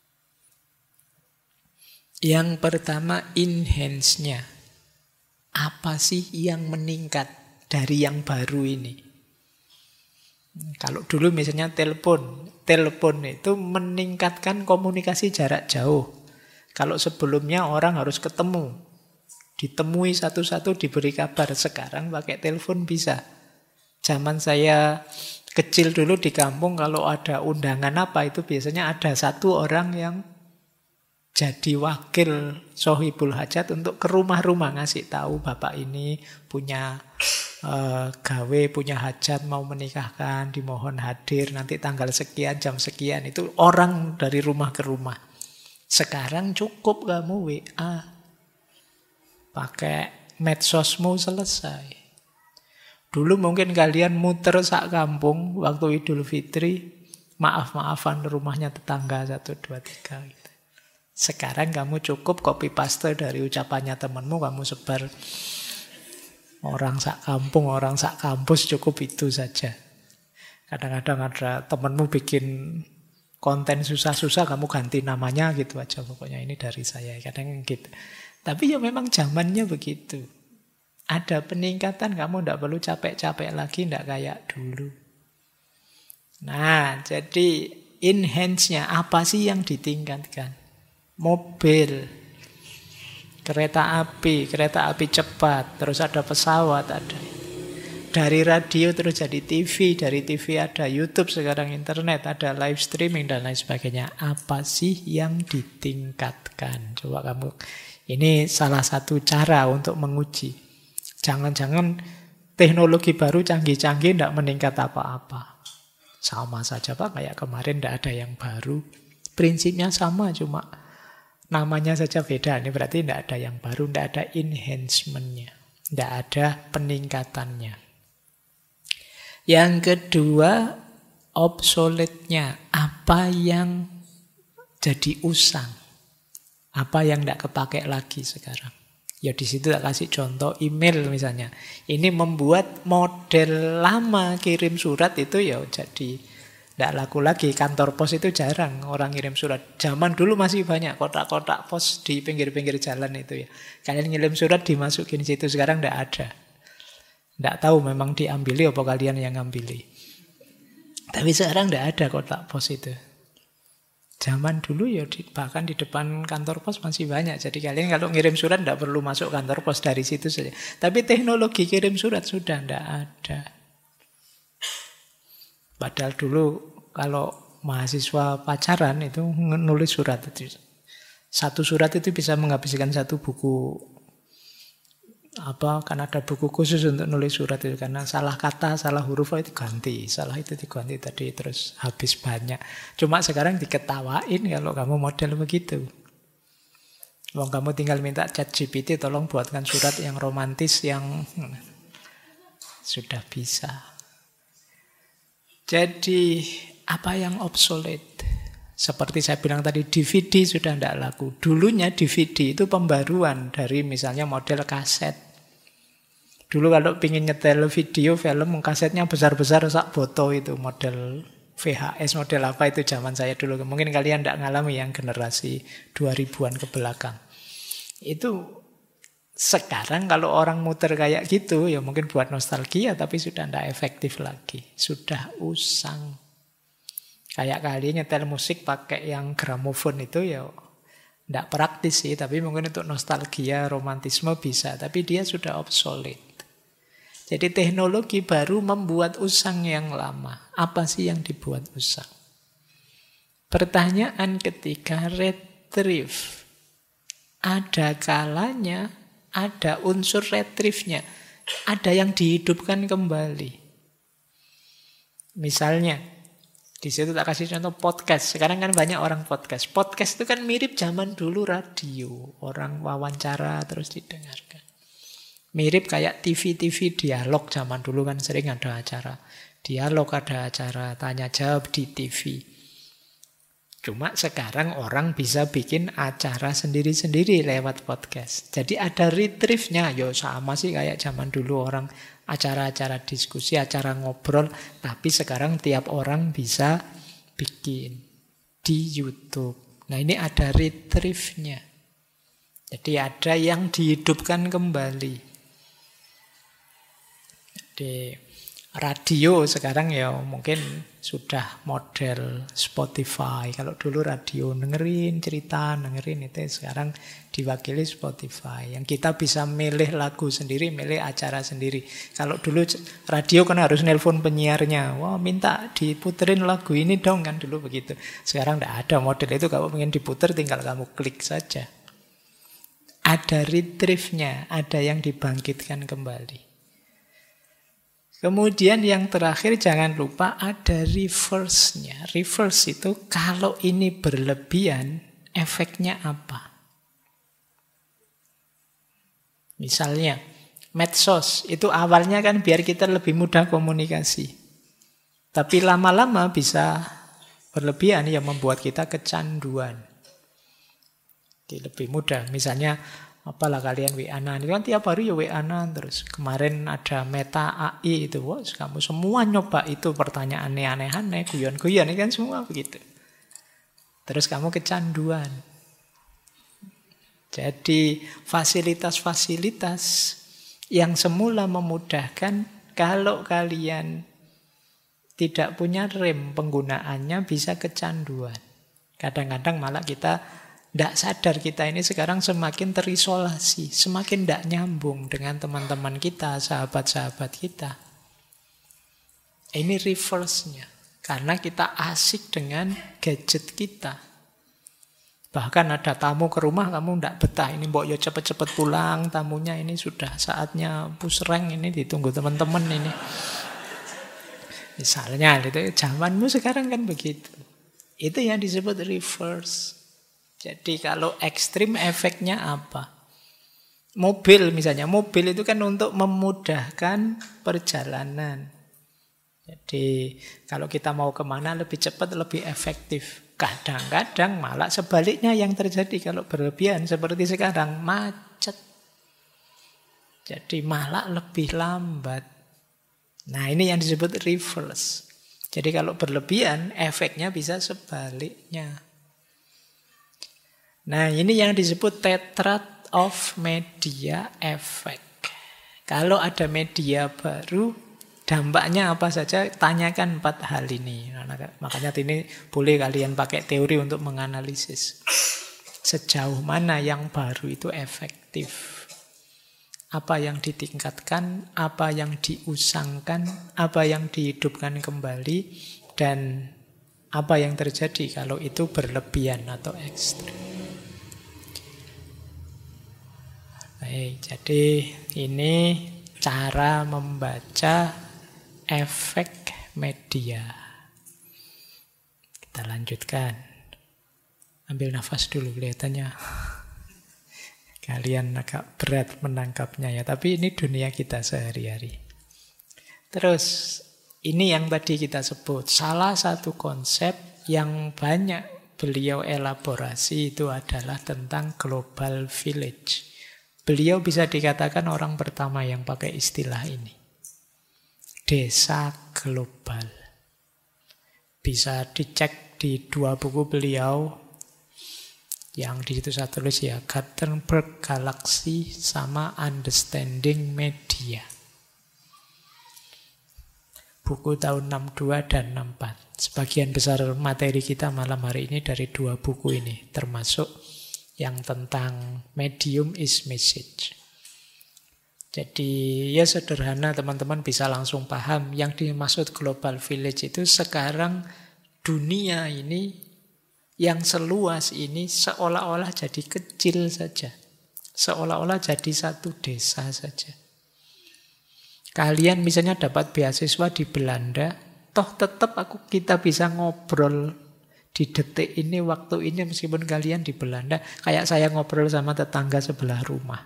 Yang pertama, enhance-nya. Apa sih yang meningkat dari yang baru ini? Kalau dulu misalnya telepon itu meningkatkan komunikasi jarak jauh. Kalau sebelumnya orang harus ketemu, ditemui satu-satu diberi kabar. Sekarang pakai telepon bisa. Zaman saya kecil dulu di kampung kalau ada undangan apa itu biasanya ada satu orang yang jadi wakil sohibul hajat untuk ke rumah-rumah ngasih tahu bapak ini punya gawe, punya hajat mau menikahkan, dimohon hadir nanti tanggal sekian, jam sekian. Itu orang dari rumah ke rumah. Sekarang cukup kamu WA, pakai medsosmu selesai. Dulu mungkin kalian muter sak kampung waktu Idul Fitri, maaf-maafan rumahnya tetangga 1, 2, 3 gitu. Sekarang kamu cukup copy paste dari ucapannya temanmu, kamu sebar orang sak kampung, orang sak kampus, cukup itu saja. Kadang-kadang ada temanmu bikin konten susah-susah kamu ganti namanya gitu aja. Pokoknya ini dari saya. Kadang gitu. Tapi ya memang zamannya begitu. Ada peningkatan, kamu tidak perlu capek-capek lagi, tidak kayak dulu. Nah, jadi enhance-nya apa sih yang ditingkatkan? Mobil, kereta api cepat, terus ada pesawat, ada. Dari radio terus jadi TV, dari TV ada YouTube, sekarang internet, ada live streaming dan lain sebagainya. Apa sih yang ditingkatkan? Coba kamu, ini salah satu cara untuk menguji. Jangan-jangan teknologi baru canggih-canggih tidak meningkat apa-apa. Sama saja Pak, kayak kemarin tidak ada yang baru. Prinsipnya sama, cuma namanya saja beda. Ini berarti tidak ada yang baru, tidak ada enhancement-nya, tidak ada peningkatannya. Yang kedua, obsolete-nya. Apa yang jadi usang? Apa yang tidak kepakai lagi sekarang? Ya di situ tak kasih contoh email misalnya. Ini membuat model lama kirim surat itu ya jadi tidak laku lagi. Kantor pos itu jarang orang kirim surat. Zaman dulu masih banyak kotak-kotak pos di pinggir-pinggir jalan itu ya. Kalian ngirim surat dimasukin situ, sekarang tidak ada. Tidak tahu memang diambili apa kalian yang ngambil. Tapi sekarang tidak ada kotak pos itu. Zaman dulu ya bahkan di depan kantor pos masih banyak. Jadi kalian kalau ngirim surat tidak perlu masuk kantor pos, dari situ saja. Tapi teknologi kirim surat sudah tidak ada. Padahal dulu kalau mahasiswa pacaran itu nulis surat. Satu surat itu bisa menghabiskan satu buku. Kan ada buku khusus untuk nulis surat itu, karena salah kata, salah huruf itu ganti, salah itu diganti tadi, terus habis banyak. Cuma sekarang diketawain kalau kamu model begitu. Wong kamu tinggal minta ChatGPT tolong buatkan surat yang romantis, yang sudah bisa. Jadi apa yang obsolete? Seperti saya bilang tadi, DVD sudah tidak laku. Dulunya DVD itu pembaruan dari misalnya model kaset. Dulu kalau ingin nyetel video, film, kasetnya besar-besar sak boto itu, model VHS, model apa itu zaman saya dulu. Mungkin kalian tidak ngalami yang generasi 2000-an ke belakang. Itu sekarang kalau orang muter kayak gitu, ya mungkin buat nostalgia, tapi sudah tidak efektif lagi. Sudah usang. Kayak kali nyetel musik pakai yang gramofon itu ya tidak praktis sih, tapi mungkin untuk nostalgia, romantisme bisa, tapi dia sudah obsolete. Jadi teknologi baru membuat usang yang lama. Apa sih yang dibuat usang? Pertanyaan ketiga, retrieve. Ada kalanya, ada unsur retrieve-nya. Ada yang dihidupkan kembali. Misalnya, di situ tak kasih contoh podcast. Sekarang kan banyak orang podcast. Podcast itu kan mirip zaman dulu radio. Orang wawancara terus didengarkan. Mirip kayak TV-TV dialog zaman dulu kan sering ada acara. Dialog, ada acara tanya jawab di TV. Cuma sekarang orang bisa bikin acara sendiri-sendiri lewat podcast. Jadi ada retrieve-nya. Ya sama sih kayak zaman dulu orang acara-acara diskusi, acara ngobrol. Tapi sekarang tiap orang bisa bikin di YouTube. Nah ini ada retrieve-nya. Jadi ada yang dihidupkan kembali. Di radio sekarang ya mungkin sudah model Spotify. Kalau dulu radio dengerin cerita, dengerin itu, sekarang diwakili Spotify. Yang kita bisa milih lagu sendiri, milih acara sendiri. Kalau dulu radio kan harus nelpon penyiarnya. Wah minta diputerin lagu ini dong, kan dulu begitu. Sekarang tidak ada model itu, kalau pengen diputer tinggal kamu klik saja. Ada retrieve-nya, ada yang dibangkitkan kembali. Kemudian yang terakhir jangan lupa ada reverse-nya. Reverse itu kalau ini berlebihan, efeknya apa? Misalnya, medsos itu awalnya kan biar kita lebih mudah komunikasi. Tapi lama-lama bisa berlebihan yang membuat kita kecanduan. Jadi lebih mudah. Misalnya, apalah kalian WA-an, kan tiap hari ya WA-an terus. Kemarin ada Meta AI itu, kamu semua nyoba itu, pertanyaan aneh-aneh, guyon-guyon, kan semua begitu. Terus kamu kecanduan. Jadi fasilitas-fasilitas yang semula memudahkan, kalau kalian tidak punya rem penggunaannya bisa kecanduan. Kadang-kadang malah kita tidak sadar kita ini sekarang semakin terisolasi, semakin tidak nyambung dengan teman-teman kita, sahabat-sahabat kita. Ini reverse-nya. Karena kita asik dengan gadget kita. Bahkan ada tamu ke rumah, kamu tidak betah. Ini mbok yo cepet-cepet pulang, tamunya ini sudah saatnya pusreng, ini ditunggu teman-teman ini. Misalnya, itu zamanmu sekarang kan begitu. Itu yang disebut reverse. Jadi kalau ekstrim efeknya apa? Mobil misalnya, mobil itu kan untuk memudahkan perjalanan. Jadi kalau kita mau kemana lebih cepat, lebih efektif. Kadang-kadang malah sebaliknya yang terjadi kalau berlebihan seperti sekarang, macet. Jadi malah lebih lambat. Nah ini yang disebut reverse. Jadi kalau berlebihan efeknya bisa sebaliknya. Nah ini yang disebut tetrad of media effect. Kalau ada media baru, dampaknya apa saja? Tanyakan 4 hal ini. Makanya ini boleh kalian pakai teori untuk menganalisis. Sejauh mana yang baru itu efektif. Apa yang ditingkatkan, apa yang diusangkan, apa yang dihidupkan kembali, dan apa yang terjadi kalau itu berlebihan atau ekstrim. Baik, jadi ini cara membaca efek media. Kita lanjutkan. Ambil nafas dulu, kelihatannya kalian agak berat menangkapnya ya. Tapi ini dunia kita sehari-hari. Terus, ini yang tadi kita sebut. Salah satu konsep yang banyak beliau elaborasi itu adalah tentang global village. Beliau bisa dikatakan orang pertama yang pakai istilah ini. Desa global. Bisa dicek di 2 buku beliau. Yang di situ saya tulis ya, Gutenberg Galaxy sama Understanding Media. Buku tahun 62 dan 64. Sebagian besar materi kita malam hari ini dari 2 buku ini, termasuk yang tentang medium is message. Jadi ya sederhana, teman-teman bisa langsung paham yang dimaksud global village itu sekarang dunia ini yang seluas ini seolah-olah jadi kecil saja. Seolah-olah jadi satu desa saja. Kalian misalnya dapat beasiswa di Belanda, toh tetap kita bisa ngobrol di detik ini, waktu ini, meskipun kalian di Belanda. Kayak saya ngobrol sama tetangga sebelah rumah.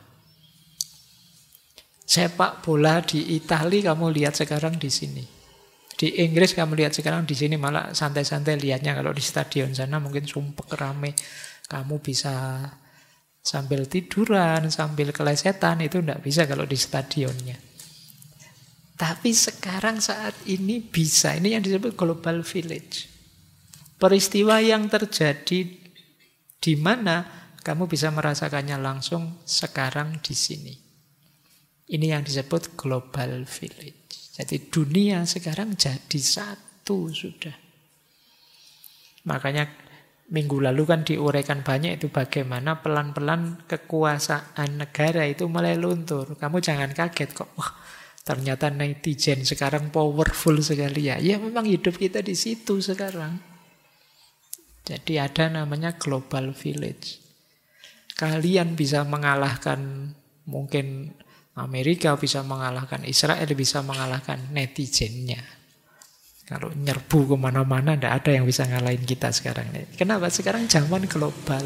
Sepak bola di Italia kamu lihat sekarang di sini. Di Inggris kamu lihat sekarang di sini malah santai-santai lihatnya. Kalau di stadion sana mungkin sumpek rame. Kamu bisa sambil tiduran, sambil kelesetan, itu tidak bisa kalau di stadionnya. Tapi sekarang saat ini bisa. Ini yang disebut global village. Peristiwa yang terjadi di mana kamu bisa merasakannya langsung sekarang di sini. Ini yang disebut global village. Jadi dunia sekarang jadi satu sudah. Makanya minggu lalu kan diuraikan banyak itu bagaimana pelan-pelan kekuasaan negara itu mulai luntur. Kamu jangan kaget kok. Wah, ternyata netizen sekarang powerful sekali ya. Ya memang hidup kita di situ sekarang. Jadi ada namanya global village. Kalian bisa mengalahkan mungkin Amerika, bisa mengalahkan Israel, bisa mengalahkan netizennya. Kalau nyerbu kemana-mana, tidak ada yang bisa ngalahin kita sekarang. Kenapa? Sekarang zaman global.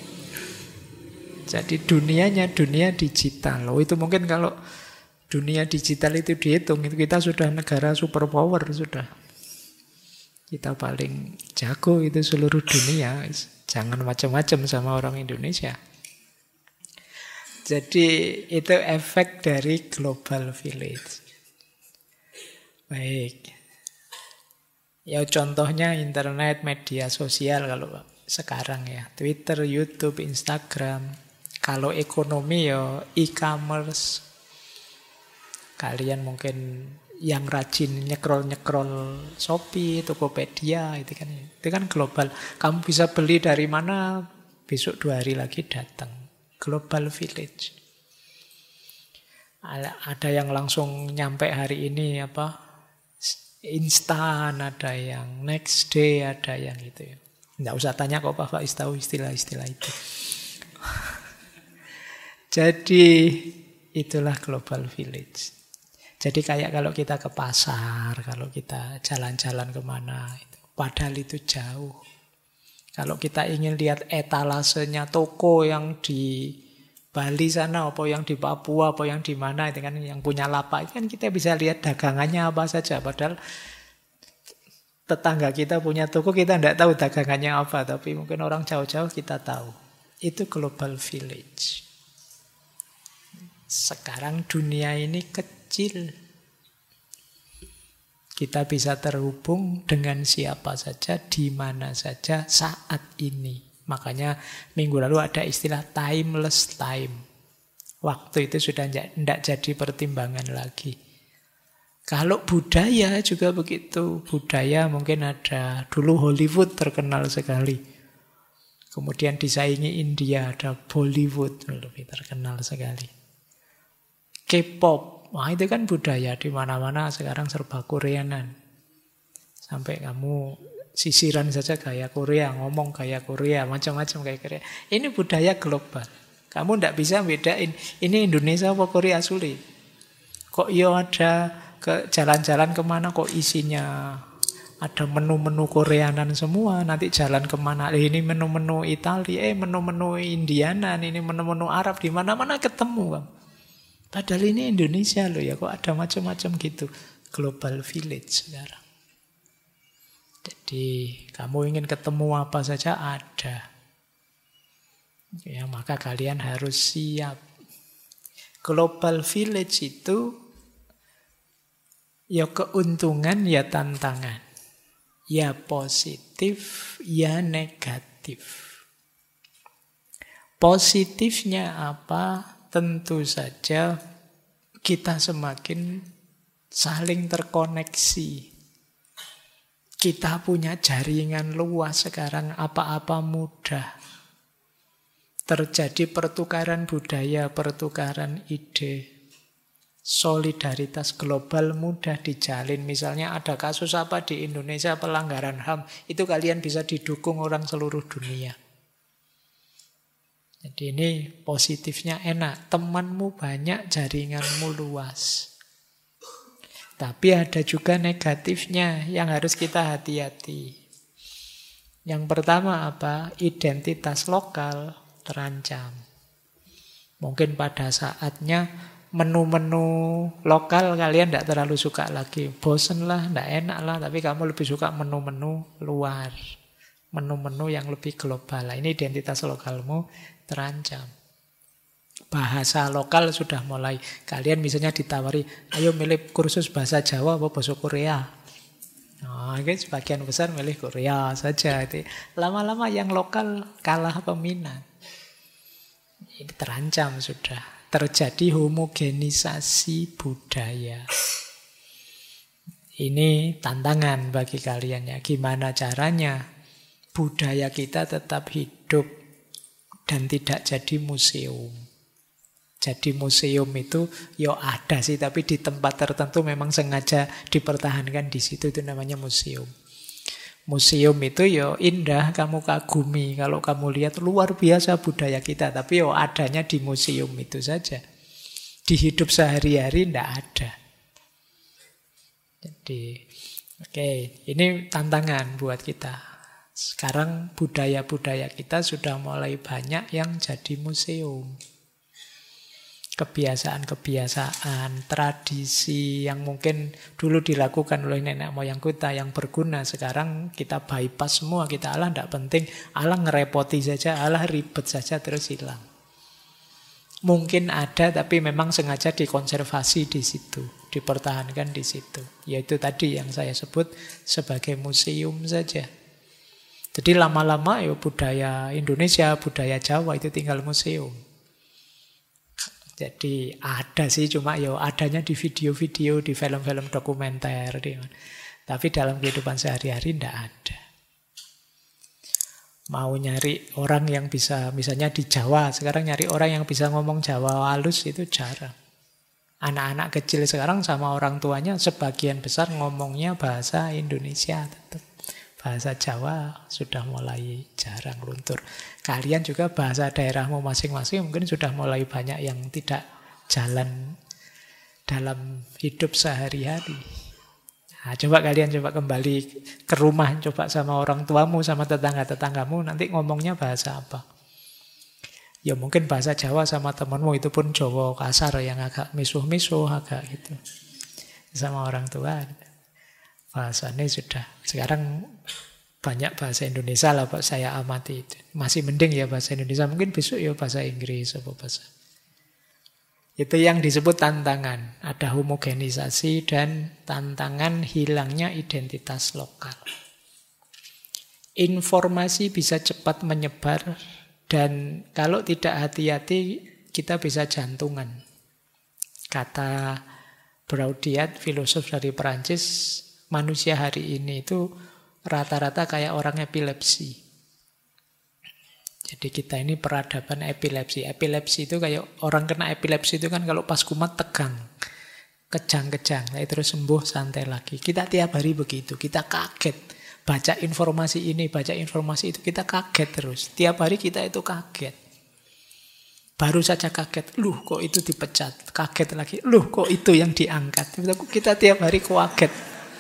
Jadi dunianya dunia digital. Oh, itu mungkin kalau dunia digital itu dihitung, itu kita sudah negara superpower sudah. Kita paling jago itu seluruh dunia. Jangan macam-macam sama orang Indonesia. Jadi itu efek dari global village. Baik. Ya contohnya internet, media sosial kalau sekarang ya. Twitter, YouTube, Instagram. Kalau ekonomi ya e-commerce. Kalian mungkin yang rajin nyekrol-nyekrol Shopee, Tokopedia, itu kan global. Kamu bisa beli dari mana, besok 2 hari lagi datang. Global village. Ada yang langsung nyampe hari ini instan, ada yang next day, ada yang gitu ya. Nggak usah tanya kok Pak Faiz tahu istilah-istilah itu. Jadi itulah global village. Jadi kayak kalau kita ke pasar, kalau kita jalan-jalan kemana, padahal itu jauh. Kalau kita ingin lihat etalasenya toko yang di Bali sana, apa yang di Papua, apa yang di mana, itu kan yang punya lapak, kan kita bisa lihat dagangannya apa saja. Padahal tetangga kita punya toko, kita tidak tahu dagangannya apa, tapi mungkin orang jauh-jauh kita tahu. Itu global village. Sekarang dunia ini kecil. Kita bisa terhubung dengan siapa saja, di mana saja, saat ini. Makanya minggu lalu ada istilah timeless time. Waktu itu sudah tidak jadi pertimbangan lagi. Kalau budaya juga begitu. Budaya mungkin ada, dulu Hollywood terkenal sekali. Kemudian disaingi India, ada Bollywood, lebih terkenal sekali. K-pop, wah itu kan budaya, di mana-mana sekarang serba Koreanan. Sampai kamu sisiran saja gaya Korea, ngomong gaya Korea, macam-macam gaya Korea. Ini budaya global. Kamu tidak bisa bedain, ini Indonesia apa Korea, sulit. Kok ada ke jalan-jalan kemana kok isinya ada menu-menu Koreanan semua, nanti jalan kemana, ini menu-menu Italia, menu-menu Indianan, ini menu-menu Arab, di mana-mana ketemu Bang. Padahal ini Indonesia loh ya, kok ada macam-macam gitu. Global village sekarang. Jadi kamu ingin ketemu apa saja ada. Ya, maka kalian harus siap. Global village itu ya keuntungan ya tantangan. Ya positif ya negatif. Positifnya apa? Tentu saja kita semakin saling terkoneksi. Kita punya jaringan luas sekarang, apa-apa mudah. Terjadi pertukaran budaya, pertukaran ide. Solidaritas global mudah dijalin. Misalnya ada kasus apa di Indonesia, pelanggaran HAM, itu kalian bisa didukung orang seluruh dunia. Jadi ini positifnya enak. Temanmu banyak, jaringanmu luas. Tapi ada juga negatifnya yang harus kita hati-hati. Yang pertama apa? Identitas lokal terancam. Mungkin pada saatnya menu-menu lokal kalian tidak terlalu suka lagi. Bosen lah, tidak enak lah. Tapi kamu lebih suka menu-menu luar. Menu-menu yang lebih global. Nah, ini identitas lokalmu terancam. Bahasa lokal sudah mulai. Kalian misalnya ditawari, ayo milih kursus bahasa Jawa atau bahasa Korea. Nah, sebagian besar milih Korea saja. Lama-lama yang lokal kalah peminat. Ini terancam sudah. Terjadi homogenisasi budaya. Ini tantangan bagi kalian ya. Gimana caranya budaya kita tetap hidup dan tidak jadi museum. Jadi museum itu ya ada sih, tapi di tempat tertentu memang sengaja dipertahankan di situ, itu namanya museum. Museum itu ya indah, kamu kagumi kalau kamu lihat luar biasa budaya kita, tapi ya adanya di museum itu saja. Di hidup sehari-hari tidak ada. Jadi, ini tantangan buat kita. Sekarang budaya-budaya kita sudah mulai banyak yang jadi museum. Kebiasaan-kebiasaan, tradisi yang mungkin dulu dilakukan oleh nenek moyang kita yang berguna, sekarang kita bypass semua, kita alah tidak penting, alah ngerepoti saja, alah ribet saja terus hilang. Mungkin ada tapi memang sengaja dikonservasi di situ, dipertahankan di situ. Yaitu tadi yang saya sebut sebagai museum saja. Jadi lama-lama ya budaya Indonesia, budaya Jawa itu tinggal museum. Jadi ada sih, cuma ya adanya di video-video, di film-film dokumenter. Tapi dalam kehidupan sehari-hari tidak ada. Mau nyari orang yang bisa, misalnya di Jawa, sekarang nyari orang yang bisa ngomong Jawa halus itu jarang. Anak-anak kecil sekarang sama orang tuanya sebagian besar ngomongnya bahasa Indonesia tetap. Bahasa Jawa sudah mulai jarang, luntur. Kalian juga bahasa daerahmu masing-masing mungkin sudah mulai banyak yang tidak jalan dalam hidup sehari-hari. Nah, coba kalian kembali ke rumah, coba sama orang tuamu, sama tetangga-tetanggamu, nanti ngomongnya bahasa apa? Ya mungkin bahasa Jawa sama temanmu itu pun Jawa kasar yang agak misuh-misuh, agak gitu. Sama orang tua, bahasanya sudah. Sekarang banyak bahasa Indonesia lah Pak, saya amati itu. Masih mending ya bahasa Indonesia, mungkin besok ya bahasa Inggris apa bahasa. Itu yang disebut tantangan. Ada homogenisasi dan tantangan hilangnya identitas lokal. Informasi bisa cepat menyebar dan kalau tidak hati-hati kita bisa jantungan. Kata Baudiat, filosof dari Perancis, manusia hari ini itu rata-rata kayak orang epilepsi. Jadi kita ini peradaban epilepsi. Epilepsi itu kayak orang kena epilepsi itu kan kalau pas kumat tegang, kejang-kejang, terus sembuh santai lagi. Kita tiap hari begitu, kita kaget. Baca informasi ini, baca informasi itu, kita kaget terus. Tiap hari kita itu kaget. Baru saja kaget, kok itu dipecat. Kaget lagi, kok itu yang diangkat. Kita tiap hari kaget.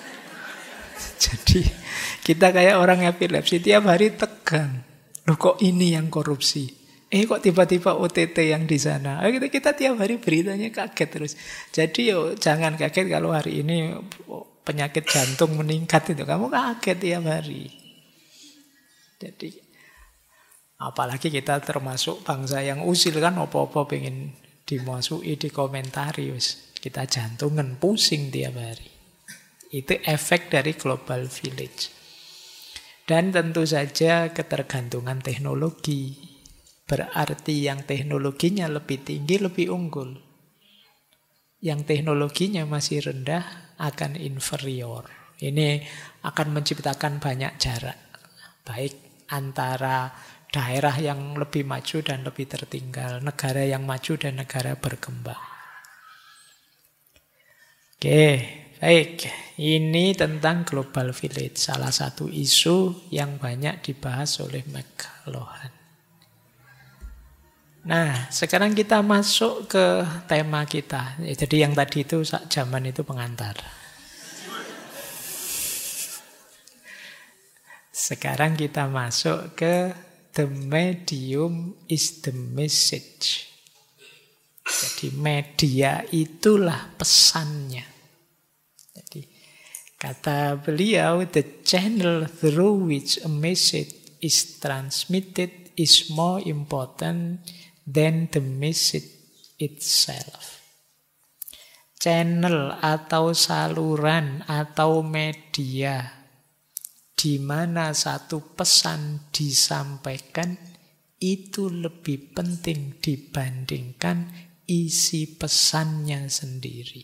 Jadi kita kayak orang epilepsi, tiap hari tegang. Kok ini yang korupsi? Kok tiba-tiba OTT yang di sana? Kita tiap hari beritanya kaget terus. Jadi jangan kaget kalau hari ini penyakit jantung meningkat itu. Kamu kaget tiap hari. Jadi apalagi kita termasuk bangsa yang usil kan, apa-apa pengen dimasuki, dikomentari. Kita jantungan, pusing tiap hari. Itu efek dari global village. Dan tentu saja ketergantungan teknologi. Berarti yang teknologinya lebih tinggi, lebih unggul. Yang teknologinya masih rendah akan inferior. Ini akan menciptakan banyak jarak. Baik antara daerah yang lebih maju dan lebih tertinggal. Negara yang maju dan negara berkembang. Oke. Baik, ini tentang global village, salah satu isu yang banyak dibahas oleh McLuhan. Nah, sekarang kita masuk ke tema kita. Jadi yang tadi itu zaman itu pengantar. Sekarang kita masuk ke the medium is the message. Jadi media itulah pesannya. Jadi kata beliau, the channel through which a message is transmitted is more important than the message itself. Channel atau saluran atau media di mana satu pesan disampaikan itu lebih penting dibandingkan isi pesannya sendiri.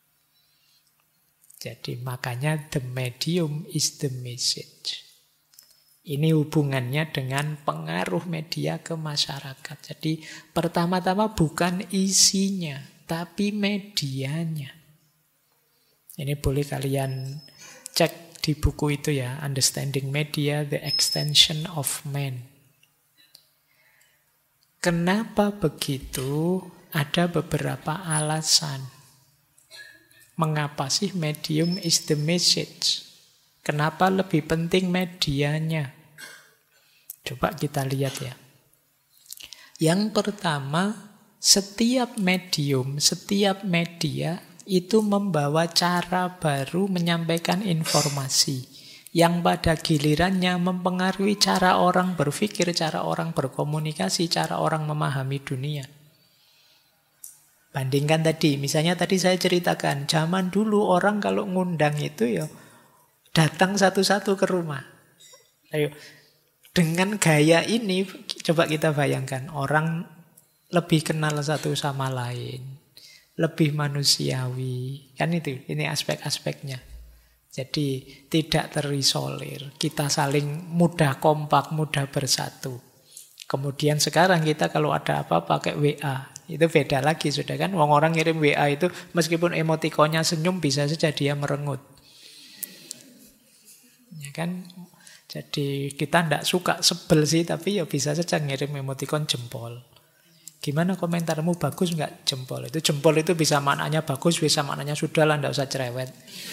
Jadi makanya the medium is the message. Ini hubungannya dengan pengaruh media ke masyarakat. Jadi pertama-tama bukan isinya, tapi medianya. Ini boleh kalian cek di buku itu ya, Understanding Media, The Extension of Man. Kenapa begitu? Ada beberapa alasan. Mengapa sih medium is the message? Kenapa lebih penting medianya? Coba kita lihat ya. Yang pertama, setiap medium, setiap media itu membawa cara baru menyampaikan informasi yang pada gilirannya mempengaruhi cara orang berpikir, cara orang berkomunikasi, cara orang memahami dunia. Bandingkan tadi, misalnya tadi saya ceritakan, zaman dulu orang kalau ngundang itu ya datang satu-satu ke rumah. Ayo, Dengan gaya ini, coba kita bayangkan, orang lebih kenal satu sama lain, lebih manusiawi. Kan itu, ini aspek-aspeknya. Jadi tidak terisolir, kita saling mudah kompak, mudah bersatu. Kemudian sekarang kita kalau ada apa pakai WA, itu beda lagi sudah kan. Orang ngirim WA itu meskipun emotikonnya senyum bisa saja dia merengut. Ya kan? Jadi kita tidak suka, sebel sih, tapi ya bisa saja ngirim emotikon jempol. Gimana komentarmu, bagus nggak jempol? Itu jempol itu bisa maknanya bagus, bisa maknanya sudah lah, tidak usah cerewet.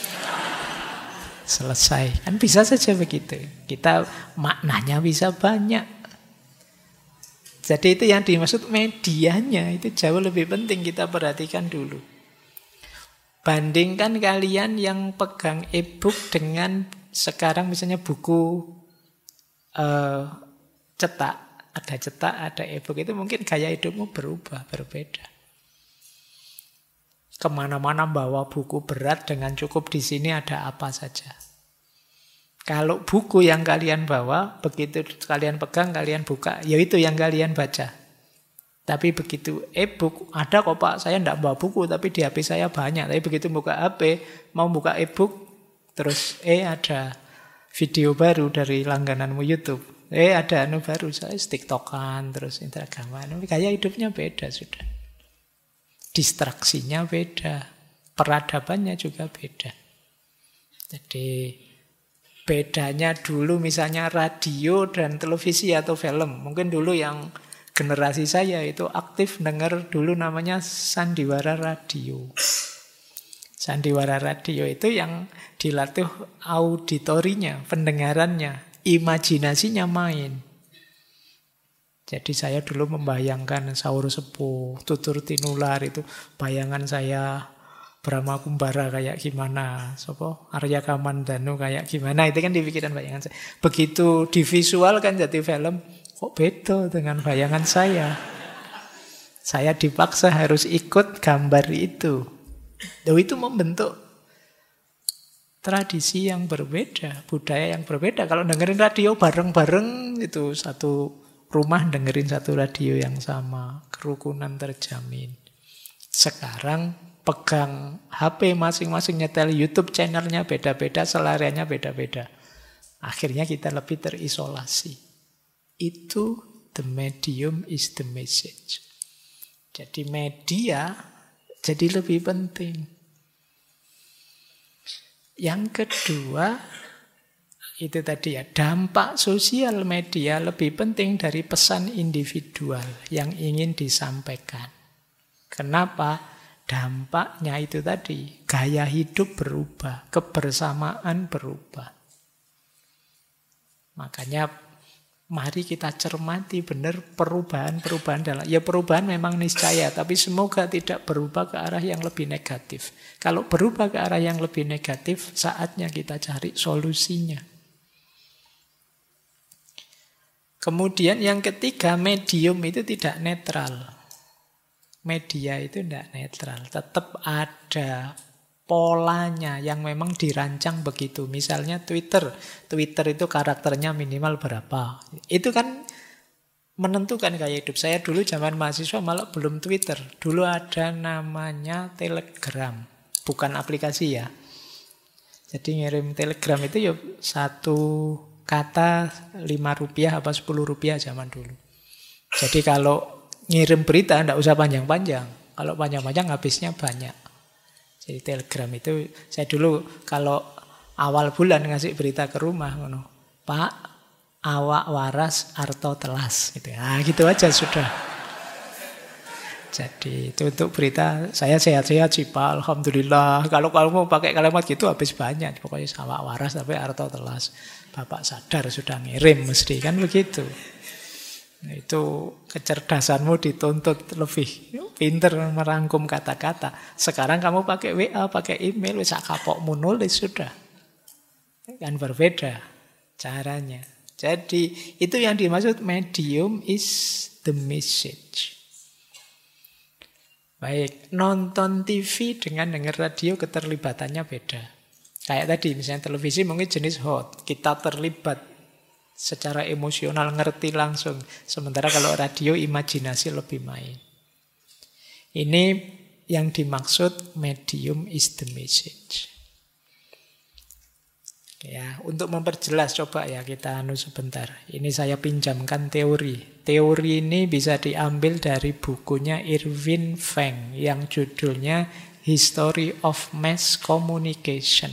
Selesai. Kan bisa saja begitu. Kita maknanya bisa banyak. Jadi itu yang dimaksud medianya, itu jauh lebih penting kita perhatikan dulu. Bandingkan kalian yang pegang e-book dengan sekarang misalnya buku cetak. Ada cetak, ada e-book, itu mungkin gaya hidupmu berubah, berbeda. Kemana-mana bawa buku berat dengan cukup di sini ada apa saja. Kalau buku yang kalian bawa, begitu kalian pegang, kalian buka, ya itu yang kalian baca. Tapi begitu e-book, ada kok Pak, saya tidak bawa buku, tapi di HP saya banyak. Tapi begitu buka HP, mau buka e-book, terus ada video baru dari langgananmu YouTube. Ada baru, saya TikTokan, terus Instagraman. Gaya hidupnya beda sudah. Distraksinya beda. Peradabannya juga beda. Jadi bedanya dulu misalnya radio dan televisi atau film. Mungkin dulu yang generasi saya itu aktif dengar dulu namanya sandiwara radio. Sandiwara radio itu yang dilatih auditorinya, pendengarannya. Imajinasinya main. Jadi saya dulu membayangkan Saur Sepuh, Tutur Tinular itu bayangan saya Brahma Kumbara kayak gimana, Arya Kamandanu kayak gimana, itu kan di pikiran bayangan saya. Begitu divisualkan jadi film, kok beda dengan bayangan saya. Saya dipaksa harus ikut gambar itu. Itu membentuk tradisi yang berbeda, budaya yang berbeda. Kalau dengerin radio bareng-bareng itu satu rumah dengerin satu radio yang sama, kerukunan terjamin. Sekarang pegang HP masing-masing, nyetel YouTube channelnya beda-beda, selariannya beda-beda. Akhirnya kita lebih terisolasi. Itu the medium is the message. Jadi media jadi lebih penting. Yang kedua, itu tadi ya, dampak sosial media lebih penting dari pesan individual yang ingin disampaikan. Kenapa? Dampaknya itu tadi, gaya hidup berubah, kebersamaan berubah. Makanya mari kita cermati benar perubahan-perubahan dalam. Ya perubahan memang niscaya, tapi semoga tidak berubah ke arah yang lebih negatif. Kalau berubah ke arah yang lebih negatif, saatnya kita cari solusinya. Kemudian yang ketiga, medium itu tidak netral. Media itu tidak netral, tetap ada polanya yang memang dirancang begitu. Misalnya Twitter itu karakternya minimal berapa. Itu kan menentukan gaya hidup. Saya dulu zaman mahasiswa malah belum Twitter. Dulu ada namanya Telegram. Bukan aplikasi ya. Jadi ngirim Telegram itu ya satu kata 5 rupiah apa 10 rupiah zaman dulu. Jadi kalau ngirim berita tidak usah panjang-panjang. Kalau panjang-panjang habisnya banyak. Jadi Telegram itu, saya dulu kalau awal bulan ngasih berita ke rumah, Pak, awak waras arto telas. Gitu. Nah, gitu aja sudah. Jadi itu untuk berita, saya sehat-sehat sih Pak, alhamdulillah. Kalau mau pakai kalimat gitu habis banyak. Pokoknya awak waras tapi arto telas. Bapak sadar sudah ngirim mesti, kan begitu. Nah, itu kecerdasanmu dituntut lebih pinter merangkum kata-kata. Sekarang kamu pakai WA, pakai email, wis kapokmu nulis sudah. Kan berbeda caranya. Jadi itu yang dimaksud medium is the message. Baik, nonton TV dengan dengar radio keterlibatannya beda. Kayak tadi misalnya televisi mungkin jenis hot, kita terlibat Secara emosional ngerti langsung. Sementara kalau radio imajinasi lebih main. Ini yang dimaksud medium is the message. Ya, untuk memperjelas coba ya kita sebentar. Ini saya pinjamkan teori. Teori ini bisa diambil dari bukunya Irving Feng yang judulnya History of Mass Communication.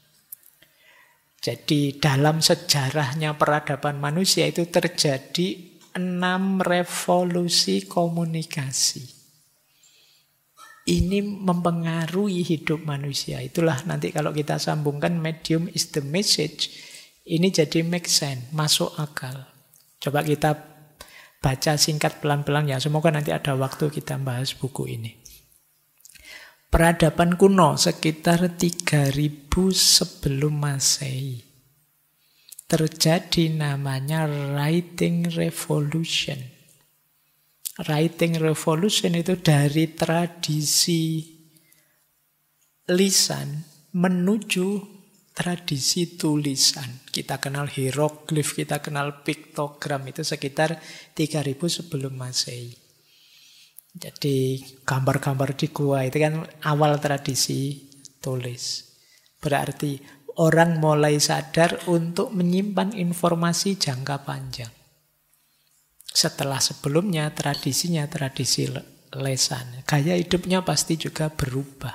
Jadi dalam sejarahnya peradaban manusia itu terjadi 6 revolusi komunikasi. Ini mempengaruhi hidup manusia. Itulah nanti kalau kita sambungkan medium is the message, ini jadi make sense, masuk akal. Coba kita baca singkat pelan-pelan ya. Semoga nanti ada waktu kita bahas buku ini. Peradaban kuno sekitar 3000 sebelum Masehi. Terjadi namanya Writing Revolution. Writing Revolution itu dari tradisi lisan menuju tradisi tulisan. Kita kenal hieroglif, kita kenal piktogram, itu sekitar 3000 sebelum Masehi. Jadi gambar-gambar di gua itu kan awal tradisi tulis. Berarti orang mulai sadar untuk menyimpan informasi jangka panjang. Setelah sebelumnya tradisinya tradisi lesan. Gaya hidupnya pasti juga berubah.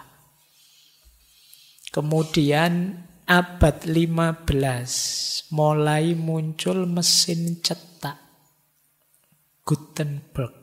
Kemudian abad 15 mulai muncul mesin cetak. Gutenberg.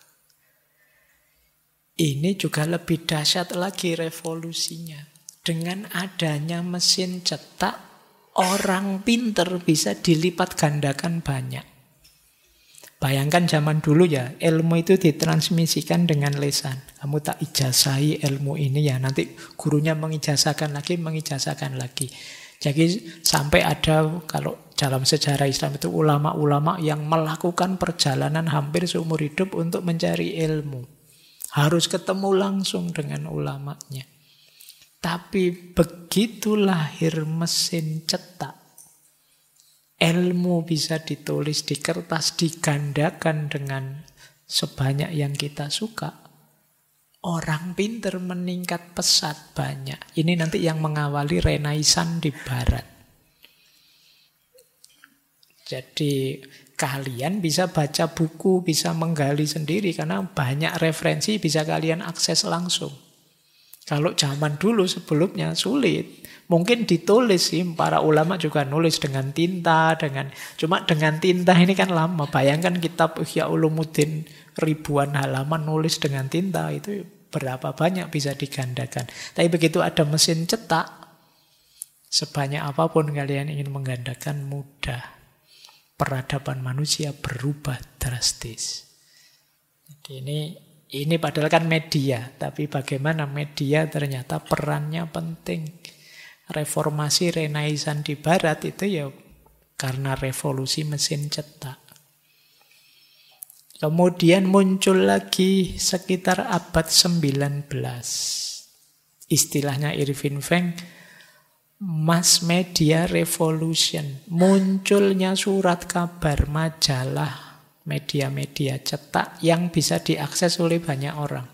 Ini juga lebih dahsyat lagi revolusinya. Dengan adanya mesin cetak, orang pinter bisa dilipat gandakan banyak. Bayangkan zaman dulu ya, ilmu itu ditransmisikan dengan lesan. Kamu tak ijazahi ilmu ini ya, nanti gurunya mengijazahkan lagi. Jadi sampai ada, kalau dalam sejarah Islam itu ulama-ulama yang melakukan perjalanan hampir seumur hidup untuk mencari ilmu. Harus ketemu langsung dengan ulamanya. Tapi begitu lahir mesin cetak, ilmu bisa ditulis di kertas, digandakan dengan sebanyak yang kita suka. Orang pinter meningkat pesat banyak. Ini nanti yang mengawali Renaissance di Barat. Jadi kalian bisa baca buku, bisa menggali sendiri karena banyak referensi bisa kalian akses langsung. Kalau zaman dulu sebelumnya sulit. Mungkin ditulis sih, para ulama juga nulis dengan tinta, cuma dengan tinta ini kan lama. Bayangkan kitab Ihya Ulumuddin ribuan halaman nulis dengan tinta, itu berapa banyak bisa digandakan. Tapi begitu ada mesin cetak, sebanyak apapun kalian ingin menggandakan mudah. Peradaban manusia berubah drastis. Jadi ini padahal kan media, tapi bagaimana media ternyata perannya penting. Reformasi Renaissance di Barat itu ya karena revolusi mesin cetak. Kemudian muncul lagi sekitar abad 19. Istilahnya Irving Feng, mass media revolution. Munculnya surat kabar, majalah, media-media cetak yang bisa diakses oleh banyak orang.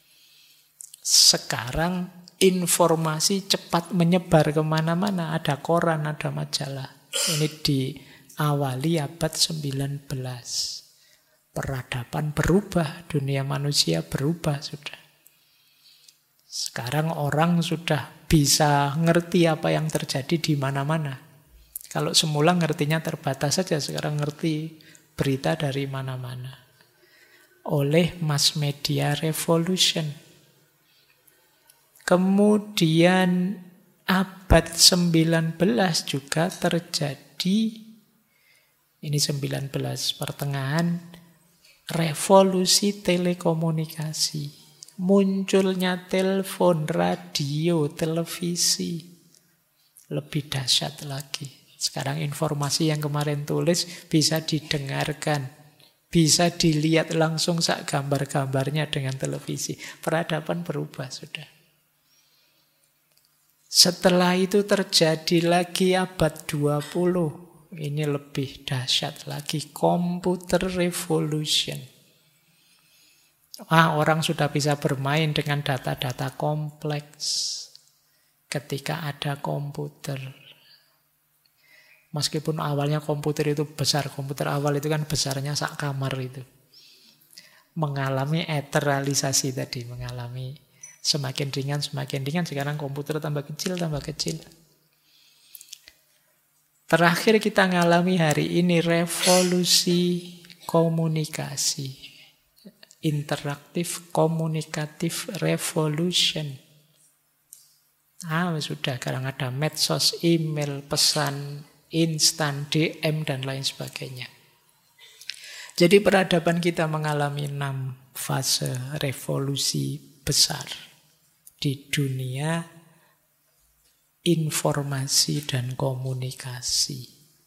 Sekarang informasi cepat menyebar kemana-mana. Ada koran, ada majalah. Ini diawali abad 19. Peradaban berubah, dunia manusia berubah sudah. Sekarang orang sudah bisa ngerti apa yang terjadi di mana-mana. Kalau semula ngertinya terbatas saja, sekarang ngerti berita dari mana-mana. Oleh mass media revolution. Kemudian abad 19 juga terjadi, ini 19 pertengahan, revolusi telekomunikasi. Munculnya telepon, radio, televisi. Lebih dahsyat lagi. Sekarang informasi yang kemarin tulis bisa didengarkan, bisa dilihat langsung sak gambar-gambarnya dengan televisi. Peradaban berubah sudah. Setelah itu terjadi lagi abad 20. ini lebih dahsyat lagi, computer revolution. Orang sudah bisa bermain dengan data-data kompleks ketika ada komputer. Meskipun awalnya komputer itu besar, komputer awal itu kan besarnya sak kamar itu. Mengalami eteralisasi tadi, mengalami semakin ringan, sekarang komputer tambah kecil. Terakhir kita ngalami hari ini revolusi komunikasi. Interaktif, komunikatif revolution. Sudah, sekarang ada medsos, email, pesan instan, DM, dan lain sebagainya. Jadi peradaban kita mengalami 6 fase revolusi besar di dunia informasi dan komunikasi.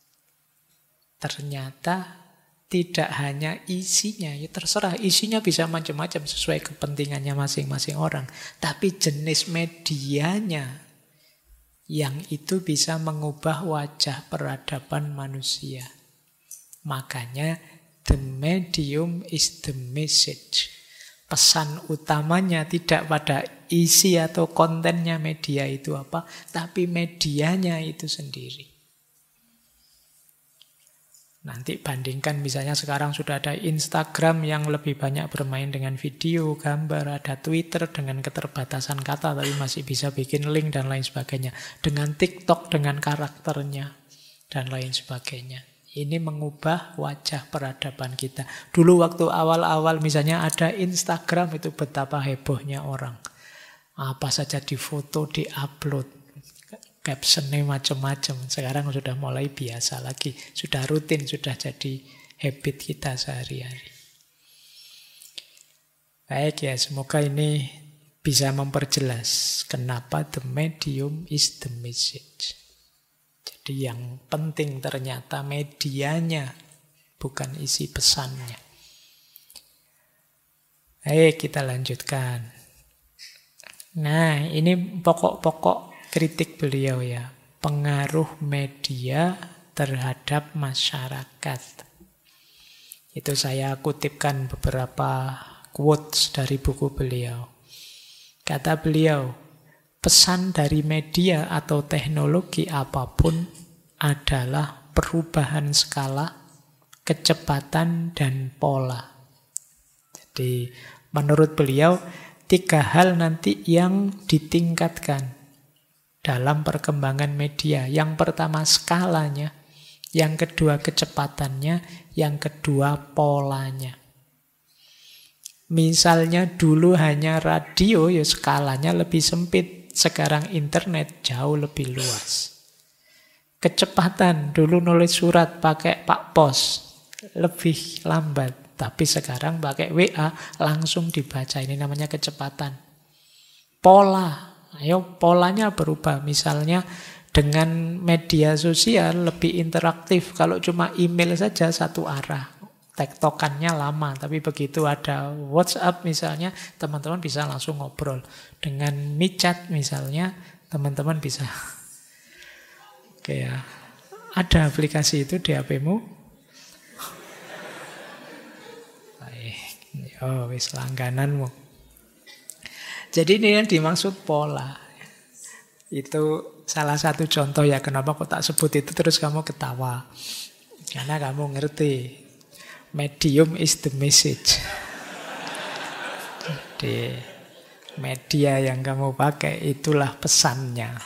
Ternyata tidak hanya isinya, ya terserah, isinya bisa macam-macam sesuai kepentingannya masing-masing orang. Tapi jenis medianya yang itu bisa mengubah wajah peradaban manusia. Makanya the medium is the message. Pesan utamanya tidak pada isi atau kontennya media itu apa, tapi medianya itu sendiri. Nanti bandingkan misalnya sekarang sudah ada Instagram yang lebih banyak bermain dengan video, gambar, ada Twitter dengan keterbatasan kata tapi masih bisa bikin link dan lain sebagainya. Dengan TikTok dengan karakternya dan lain sebagainya. Ini mengubah wajah peradaban kita. Dulu waktu awal-awal misalnya ada Instagram itu betapa hebohnya orang. Apa saja difoto, diupload. Captionnya macam-macam. Sekarang sudah mulai biasa lagi. Sudah rutin, sudah jadi habit kita sehari-hari. Baik ya, semoga ini bisa memperjelas kenapa the medium is the message. Jadi yang penting ternyata medianya, bukan isi pesannya. Baik, kita lanjutkan. Nah, ini pokok-pokok kritik beliau ya, pengaruh media terhadap masyarakat. Itu saya kutipkan beberapa quotes dari buku beliau. Kata beliau, pesan dari media atau teknologi apapun adalah perubahan skala, kecepatan, dan pola. Jadi menurut beliau, 3 hal nanti yang ditingkatkan dalam perkembangan media. Yang pertama skalanya, yang kedua kecepatannya, yang kedua polanya. Misalnya dulu hanya radio, ya skalanya lebih sempit. Sekarang internet jauh lebih luas. Kecepatan, dulu nulis surat pakai Pak Pos, lebih lambat. Tapi sekarang pakai WA, langsung dibaca. Ini namanya kecepatan. Pola. Ayo polanya berubah. Misalnya dengan media sosial lebih interaktif. Kalau cuma email saja satu arah. Tektokannya lama. Tapi begitu ada WhatsApp misalnya, teman-teman bisa langsung ngobrol. Dengan MiChat misalnya, teman-teman bisa. Oke ya. Ada aplikasi itu di HP-mu? Baik. Oh, wis langgananmu. Jadi ini yang dimaksud pola. Itu salah satu contoh ya, kenapa kok tak sebut itu terus kamu ketawa. Karena kamu ngerti, medium is the message. Jadi media yang kamu pakai itulah pesannya.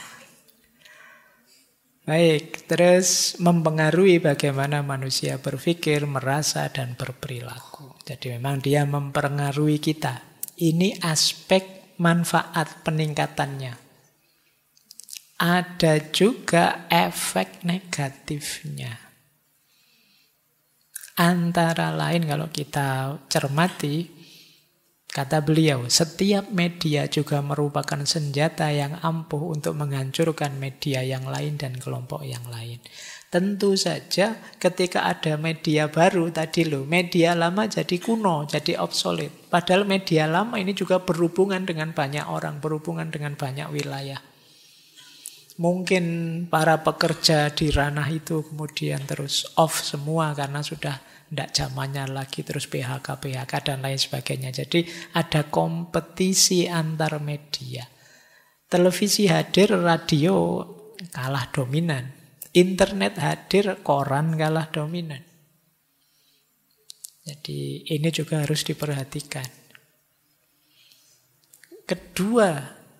Baik, terus mempengaruhi bagaimana manusia berpikir, merasa, dan berperilaku. Jadi memang dia mempengaruhi kita. Ini aspek manfaat peningkatannya. Ada juga efek negatifnya. Antara lain kalau kita cermati, kata beliau, setiap media juga merupakan senjata yang ampuh untuk menghancurkan media yang lain dan kelompok yang lain. Tentu saja ketika ada media baru tadi loh, media lama jadi kuno, jadi obsolete. Padahal media lama ini juga berhubungan dengan banyak orang, berhubungan dengan banyak wilayah. Mungkin para pekerja di ranah itu kemudian terus off semua karena sudah tidak zamannya lagi, terus PHK dan lain sebagainya. Jadi ada kompetisi antar media. Televisi hadir, radio kalah dominan. Internet hadir, koran kalah dominan. Jadi ini juga harus diperhatikan. Kedua,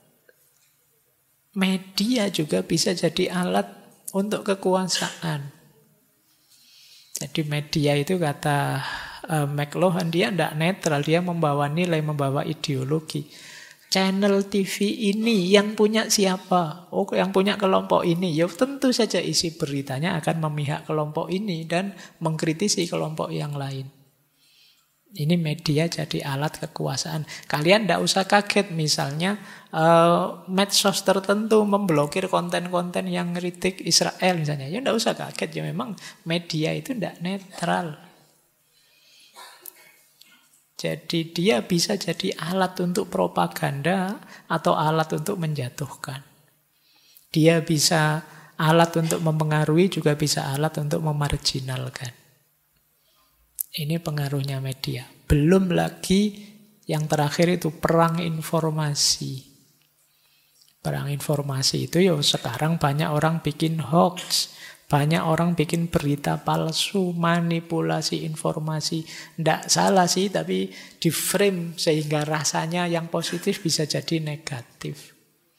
media juga bisa jadi alat untuk kekuasaan. Jadi media itu kata McLuhan, dia tidak netral, dia membawa nilai, membawa ideologi. Channel TV ini yang punya siapa? Oh, yang punya kelompok ini. Ya tentu saja isi beritanya akan memihak kelompok ini dan mengkritisi kelompok yang lain. Ini media jadi alat kekuasaan. Kalian tidak usah kaget misalnya medsos tertentu memblokir konten-konten yang kritik Israel misalnya. Ya tidak usah kaget, ya memang media itu tidak netral. Jadi dia bisa jadi alat untuk propaganda atau alat untuk menjatuhkan. Dia bisa alat untuk mempengaruhi, juga bisa alat untuk memarginalkan. Ini pengaruhnya media. Belum lagi yang terakhir itu perang informasi. Perang informasi itu ya sekarang banyak orang bikin hoax. Banyak orang bikin berita palsu, manipulasi informasi. Tidak salah sih, tapi di frame sehingga rasanya yang positif bisa jadi negatif.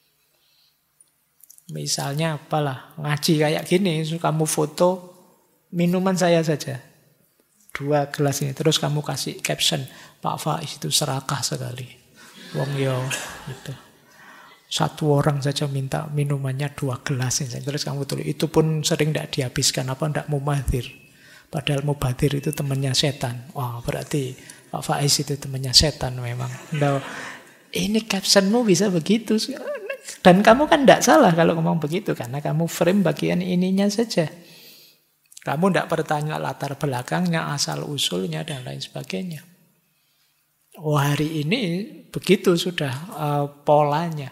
Misalnya apalah, ngaji kayak gini, kamu foto minuman saya saja. 2 gelas ini, terus kamu kasih caption, Pak Faiz itu serakah sekali. Wong yo, gitu. 1 orang saja minta minumannya 2 gelas ini. Terus kamu tulis, itu pun sering tidak dihabiskan, apa tidak mubadzir. Padahal mubadzir itu temannya setan. Wah, berarti Pak Faiz itu temannya setan memang. Nah, ini captionmu bisa begitu. Dan kamu kan tidak salah kalau ngomong begitu, karena kamu frame bagian ininya saja. Kamu tidak bertanya latar belakangnya, asal-usulnya, dan lain sebagainya. Oh, hari ini begitu sudah polanya.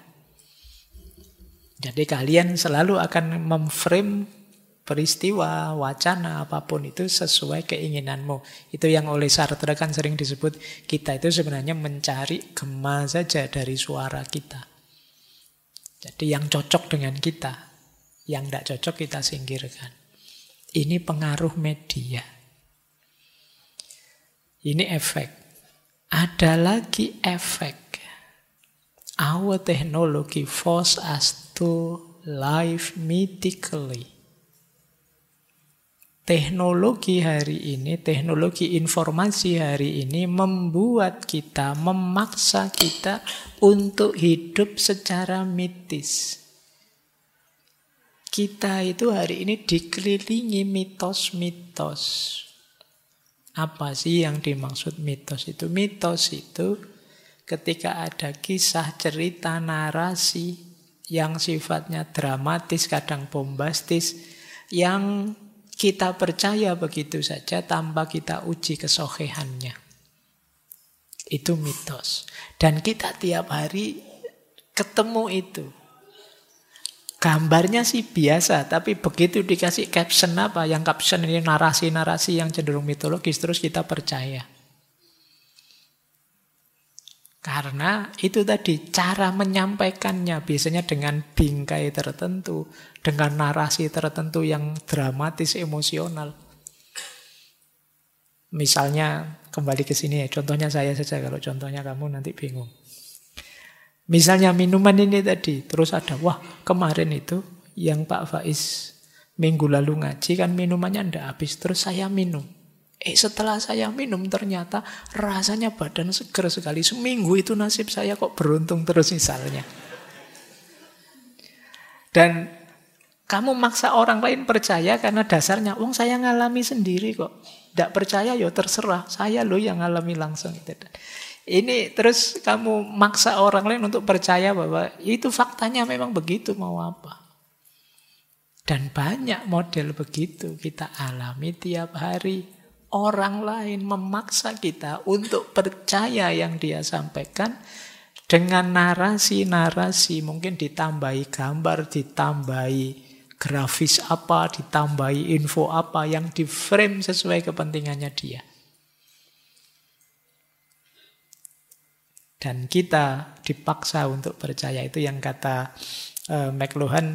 Jadi kalian selalu akan memframe peristiwa, wacana, apapun itu sesuai keinginanmu. Itu yang oleh Sartre kan sering disebut, kita itu sebenarnya mencari gema saja dari suara kita. Jadi yang cocok dengan kita, yang tidak cocok kita singkirkan. Ini pengaruh media. Ini efek. Ada lagi efek. Our technology force us to live mythically. Teknologi hari ini, teknologi informasi hari ini membuat kita, memaksa kita untuk hidup secara mitis. Kita itu hari ini dikelilingi mitos-mitos. Apa sih yang dimaksud mitos itu? Mitos itu ketika ada kisah, cerita, narasi yang sifatnya dramatis, kadang bombastis, yang kita percaya begitu saja tanpa kita uji kesohihannya. Itu mitos. Dan kita tiap hari ketemu itu. Gambarnya sih biasa, tapi begitu dikasih caption apa, yang caption ini narasi-narasi yang cenderung mitologis, terus kita percaya. Karena itu tadi, cara menyampaikannya biasanya dengan bingkai tertentu, dengan narasi tertentu yang dramatis, emosional. Misalnya, kembali ke sini ya, contohnya saya saja, kalau contohnya kamu nanti bingung. Misalnya minuman ini tadi, terus ada, wah kemarin itu yang Pak Faiz minggu lalu ngaji kan minumannya ndak habis, terus saya minum. Setelah saya minum ternyata rasanya badan seger sekali. Seminggu itu nasib saya kok beruntung terus misalnya. Dan kamu maksa orang lain percaya karena dasarnya, wong saya ngalami sendiri kok. Ndak percaya ya terserah, saya loh yang ngalami langsung. Ini terus kamu maksa orang lain untuk percaya bahwa itu faktanya memang begitu, mau apa. Dan banyak model begitu kita alami tiap hari. Orang lain memaksa kita untuk percaya yang dia sampaikan Dengan narasi-narasi, mungkin ditambahi gambar, ditambahi grafis apa, ditambahi info apa yang di-frame sesuai kepentingannya dia. Dan kita dipaksa untuk percaya. Itu yang kata McLuhan,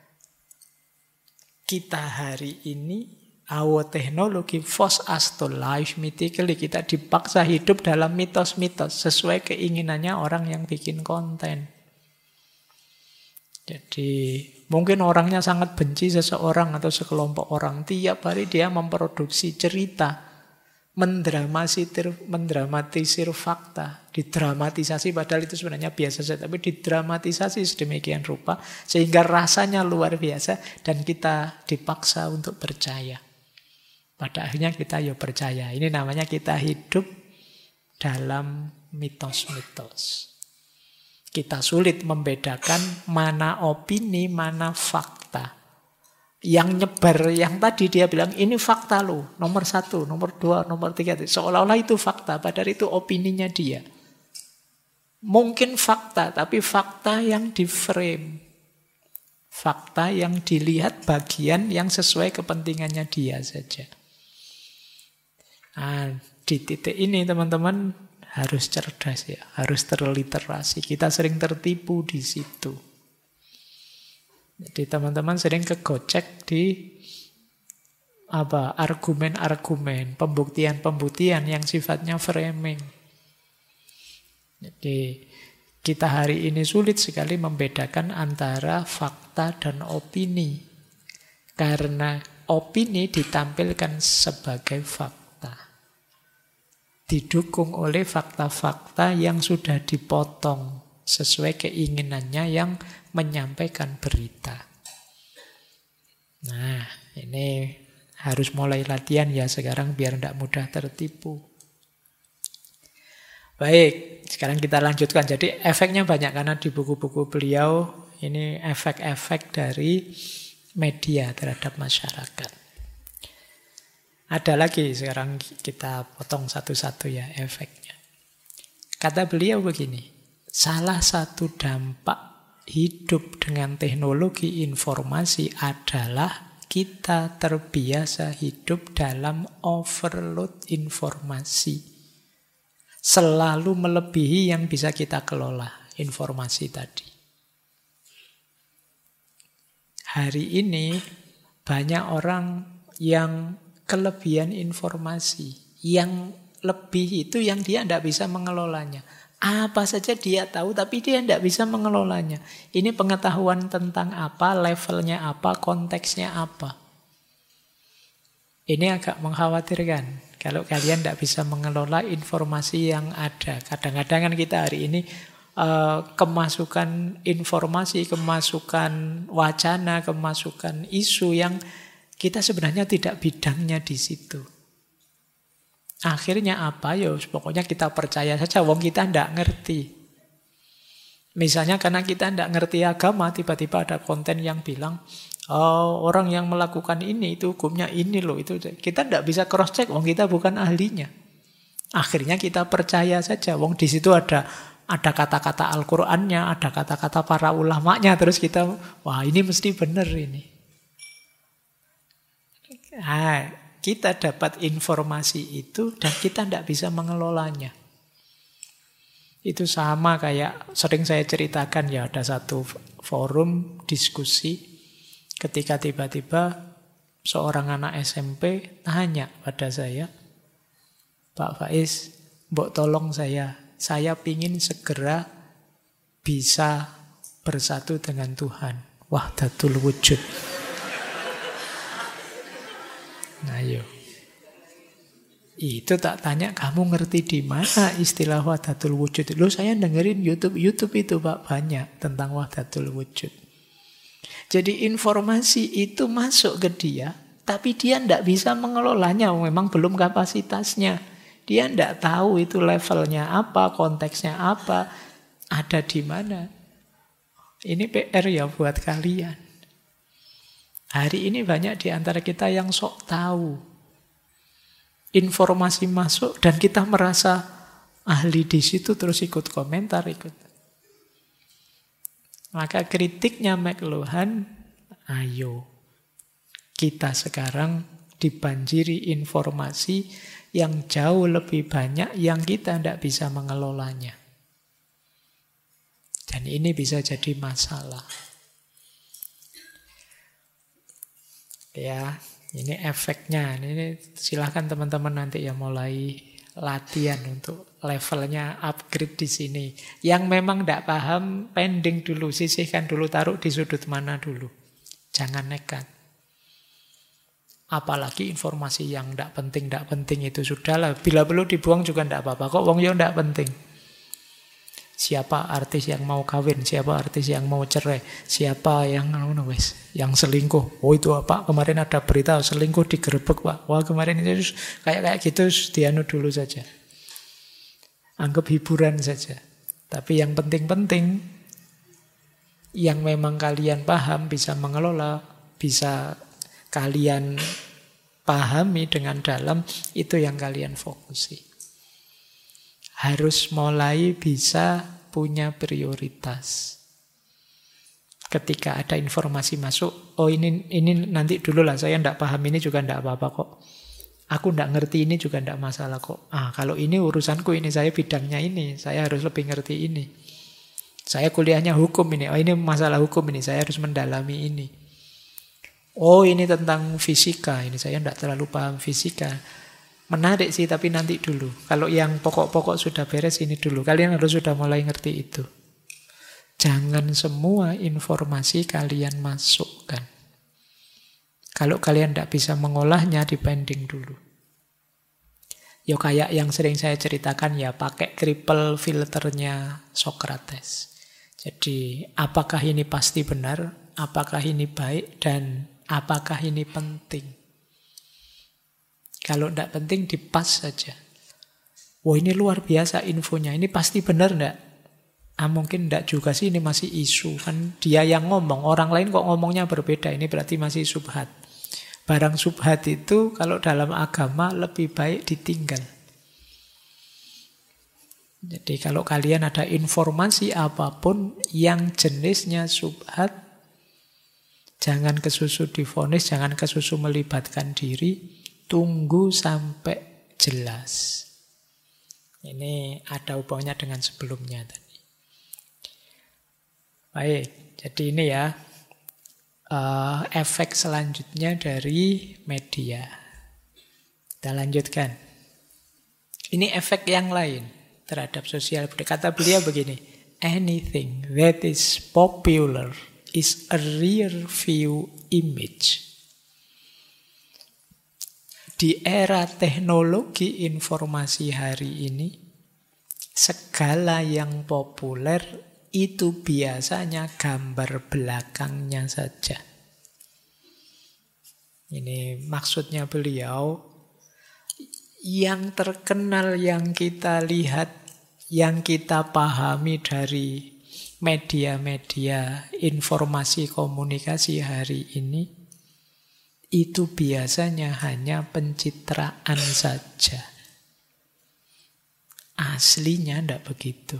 kita hari ini, our technology force us to live mythically. Kita dipaksa hidup dalam mitos-mitos sesuai keinginannya orang yang bikin konten. Jadi mungkin orangnya sangat benci seseorang atau sekelompok orang. Tiap hari dia memproduksi cerita, mendramatisir fakta, didramatisasi, padahal itu sebenarnya biasa saja, tapi didramatisasi sedemikian rupa sehingga rasanya luar biasa dan kita dipaksa untuk percaya. Pada akhirnya kita percaya. Ini namanya kita hidup dalam mitos-mitos. Kita sulit membedakan mana opini, mana fakta. Yang nyebar, yang tadi dia bilang, ini fakta loh, nomor 1, nomor 2, nomor 3. Seolah-olah itu fakta, padahal itu opininya dia. Mungkin fakta, tapi fakta yang di-frame. Fakta yang dilihat bagian yang sesuai kepentingannya dia saja. Nah, di titik ini teman-teman harus cerdas ya, harus terliterasi. Kita sering tertipu di situ. Jadi teman-teman sering kegocek di argumen-argumen, pembuktian-pembuktian yang sifatnya framing. Jadi kita hari ini sulit sekali membedakan antara fakta dan opini. Karena opini ditampilkan sebagai fakta. Didukung oleh fakta-fakta yang sudah dipotong sesuai keinginannya yang menyampaikan berita. Nah, ini harus mulai latihan ya sekarang biar tidak mudah tertipu. Baik, sekarang kita lanjutkan. Jadi efeknya banyak karena di buku-buku beliau ini efek-efek dari media terhadap masyarakat. Ada lagi, sekarang kita potong satu-satu ya efeknya. Kata beliau begini, salah satu dampak hidup dengan teknologi informasi adalah kita terbiasa hidup dalam overload informasi. Selalu melebihi yang bisa kita kelola informasi tadi. Hari ini banyak orang yang kelebihan informasi. Yang lebih itu yang dia tidak bisa mengelolanya. Apa saja dia tahu tapi dia tidak bisa mengelolanya. Ini pengetahuan tentang apa, levelnya apa, konteksnya apa. Ini agak mengkhawatirkan. Kalau kalian tidak bisa mengelola informasi yang ada. Kadang-kadang kan kita hari ini kemasukan informasi, kemasukan wacana, kemasukan isu yang kita sebenarnya tidak bidangnya di situ. Akhirnya apa? Ya pokoknya kita percaya saja, wong kita tidak ngerti. Misalnya karena kita tidak ngerti agama, tiba-tiba ada konten yang bilang, oh, orang yang melakukan ini itu hukumnya ini loh. Itu kita tidak bisa cross check, wong kita bukan ahlinya. Akhirnya kita percaya saja, wong di situ ada kata-kata Al-Qur'annya, ada kata-kata para ulamanya, terus kita, wah ini mesti benar ini. Nah, kita dapat informasi itu dan kita tidak bisa mengelolanya. Itu sama kayak sering saya ceritakan ya, ada satu forum diskusi ketika tiba-tiba seorang anak SMP tanya pada saya, Pak Faiz, mbok tolong saya pingin segera bisa bersatu dengan Tuhan. Wahdatul wujud. Nah yuk, itu tak tanya kamu ngerti di mana istilah wahdatul wujud. Loh saya dengerin YouTube itu Pak banyak tentang wahdatul wujud. Jadi informasi itu masuk ke dia, tapi dia tidak bisa mengelolanya, memang belum kapasitasnya. Dia tidak tahu itu levelnya apa, konteksnya apa, ada di mana. Ini PR ya buat kalian. Hari ini banyak di antara kita yang sok tahu. Informasi masuk dan kita merasa ahli di situ terus ikut komentar, ikut. Maka kritiknya McLuhan, ayo kita sekarang dibanjiri informasi yang jauh lebih banyak yang kita tidak bisa mengelolanya. Dan ini bisa jadi masalah. Ya, ini efeknya. Ini silahkan teman-teman nanti yang mulai latihan untuk levelnya upgrade di sini. Yang memang tidak paham, pending dulu, sisihkan dulu, taruh di sudut mana dulu. Jangan nekat. Apalagi informasi yang tidak penting itu sudahlah. Bila perlu dibuang juga tidak apa-apa. Kok wong yo tidak penting. Siapa artis yang mau kawin, siapa artis yang mau cerai, siapa yang selingkuh. Oh itu Pak, kemarin ada berita selingkuh digerebek Pak. Wah kemarin itu kayak gitu dianu dulu saja. Anggap hiburan saja. Tapi yang penting-penting, yang memang kalian paham, bisa mengelola, bisa kalian pahami dengan dalam, itu yang kalian fokusi. Harus mulai bisa punya prioritas. Ketika ada informasi masuk, oh ini nanti dulu lah, saya tidak paham ini juga tidak apa-apa kok. Aku tidak ngerti ini juga tidak masalah kok. Kalau ini urusanku ini, saya bidangnya ini, saya harus lebih ngerti ini. Saya kuliahnya hukum ini, oh ini masalah hukum ini, saya harus mendalami ini. Oh ini tentang fisika, ini saya tidak terlalu paham fisika. Menarik sih, tapi nanti dulu. Kalau yang pokok-pokok sudah beres, ini dulu. Kalian harus sudah mulai ngerti itu. Jangan semua informasi kalian masukkan. Kalau kalian tidak bisa mengolahnya, dipending dulu. Ya kayak yang sering saya ceritakan ya, pakai triple filternya Socrates. Jadi, apakah ini pasti benar? Apakah ini baik? Dan apakah ini penting? Kalau tidak penting, dipas saja. Wah ini luar biasa infonya, ini pasti benar enggak? Mungkin enggak juga sih, ini masih isu. Kan dia yang ngomong, orang lain kok ngomongnya berbeda, ini berarti masih subhat. Barang subhat itu kalau dalam agama lebih baik ditinggal. Jadi kalau kalian ada informasi apapun yang jenisnya subhat, jangan kesusu divonis, jangan kesusu melibatkan diri. Tunggu sampai jelas. Ini ada hubungannya dengan sebelumnya tadi. Baik, jadi ini ya efek selanjutnya dari media. Kita lanjutkan. Ini efek yang lain terhadap sosial budaya. Kata beliau begini, anything that is popular is a rear view image. Di era teknologi informasi hari ini, segala yang populer itu biasanya gambar belakangnya saja. Ini maksudnya beliau, yang terkenal, yang kita lihat, yang kita pahami dari media-media informasi komunikasi hari ini, itu biasanya hanya pencitraan saja. Aslinya tidak begitu.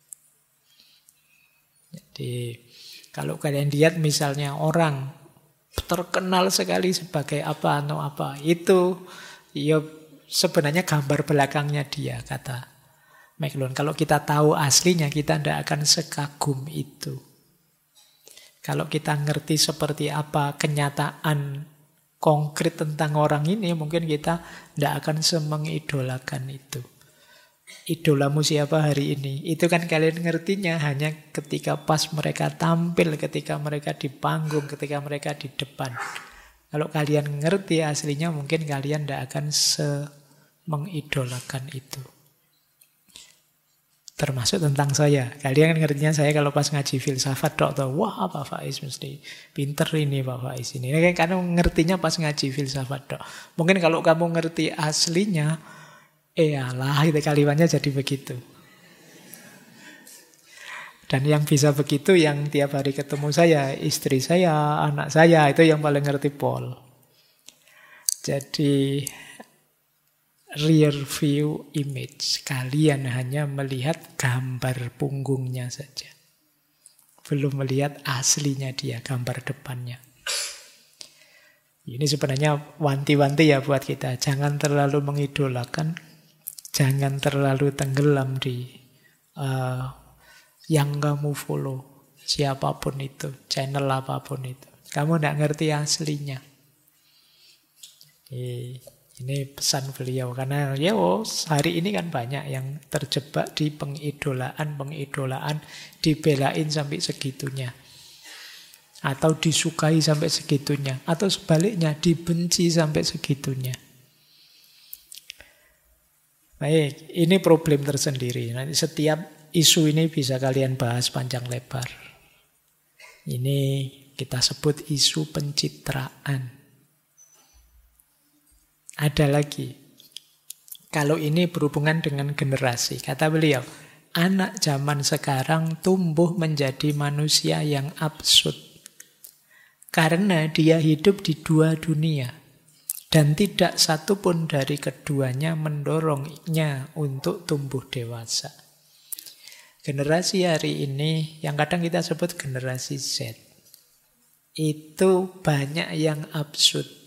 Jadi kalau kalian lihat misalnya orang terkenal sekali sebagai apa atau apa, itu ya sebenarnya gambar belakangnya dia, kata McLuhan. Kalau kita tahu aslinya, kita tidak akan sekagum itu. Kalau kita ngerti seperti apa kenyataan konkret tentang orang ini, mungkin kita tidak akan semengidolakan itu. Idolamu siapa hari ini? Itu kan kalian ngertinya hanya ketika pas mereka tampil, ketika mereka di panggung, ketika mereka di depan. Kalau kalian ngerti aslinya, mungkin kalian tidak akan semengidolakan itu. Termasuk tentang saya. Kalian kan ngertinya saya kalau pas ngaji filsafat, wah Pak Faiz mesti pinter ini Pak Faiz ini. Ini kan kamu ngertinya pas ngaji filsafat. Mungkin kalau kamu ngerti aslinya, alah itu kalimatnya jadi begitu. Dan yang bisa begitu yang tiap hari ketemu saya, istri saya, anak saya, itu yang paling ngerti Paul. Jadi rear view image. Kalian hanya melihat gambar punggungnya saja. belum melihat aslinya dia, gambar depannya. Ini sebenarnya wanti-wanti ya buat kita. Jangan terlalu mengidolakan, jangan terlalu tenggelam di yang kamu follow. Siapapun itu, channel apapun itu. Kamu tidak ngerti aslinya. Ini pesan beliau. Karena hari ini kan banyak yang terjebak di pengidolaan, dibelain sampai segitunya. Atau disukai sampai segitunya. Atau sebaliknya, dibenci sampai segitunya. Baik, ini problem tersendiri. Nanti setiap isu ini bisa kalian bahas panjang lebar. Ini kita sebut isu pencitraan. Ada lagi. Kalau ini berhubungan dengan generasi. Kata beliau, anak zaman sekarang tumbuh menjadi manusia yang absurd. Karena dia hidup di dua dunia. Dan tidak satu pun dari keduanya mendorongnya untuk tumbuh dewasa. Generasi hari ini yang kadang kita sebut generasi Z. Itu banyak yang absurd.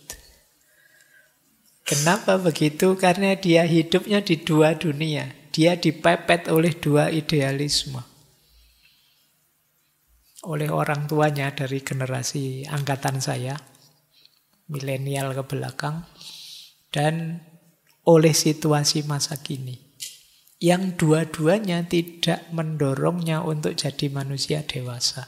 Kenapa begitu? Karena dia hidupnya di dua dunia. Dia dipepet oleh dua idealisme. Oleh orang tuanya dari generasi angkatan saya, milenial ke belakang, dan oleh situasi masa kini. Yang dua-duanya tidak mendorongnya untuk jadi manusia dewasa.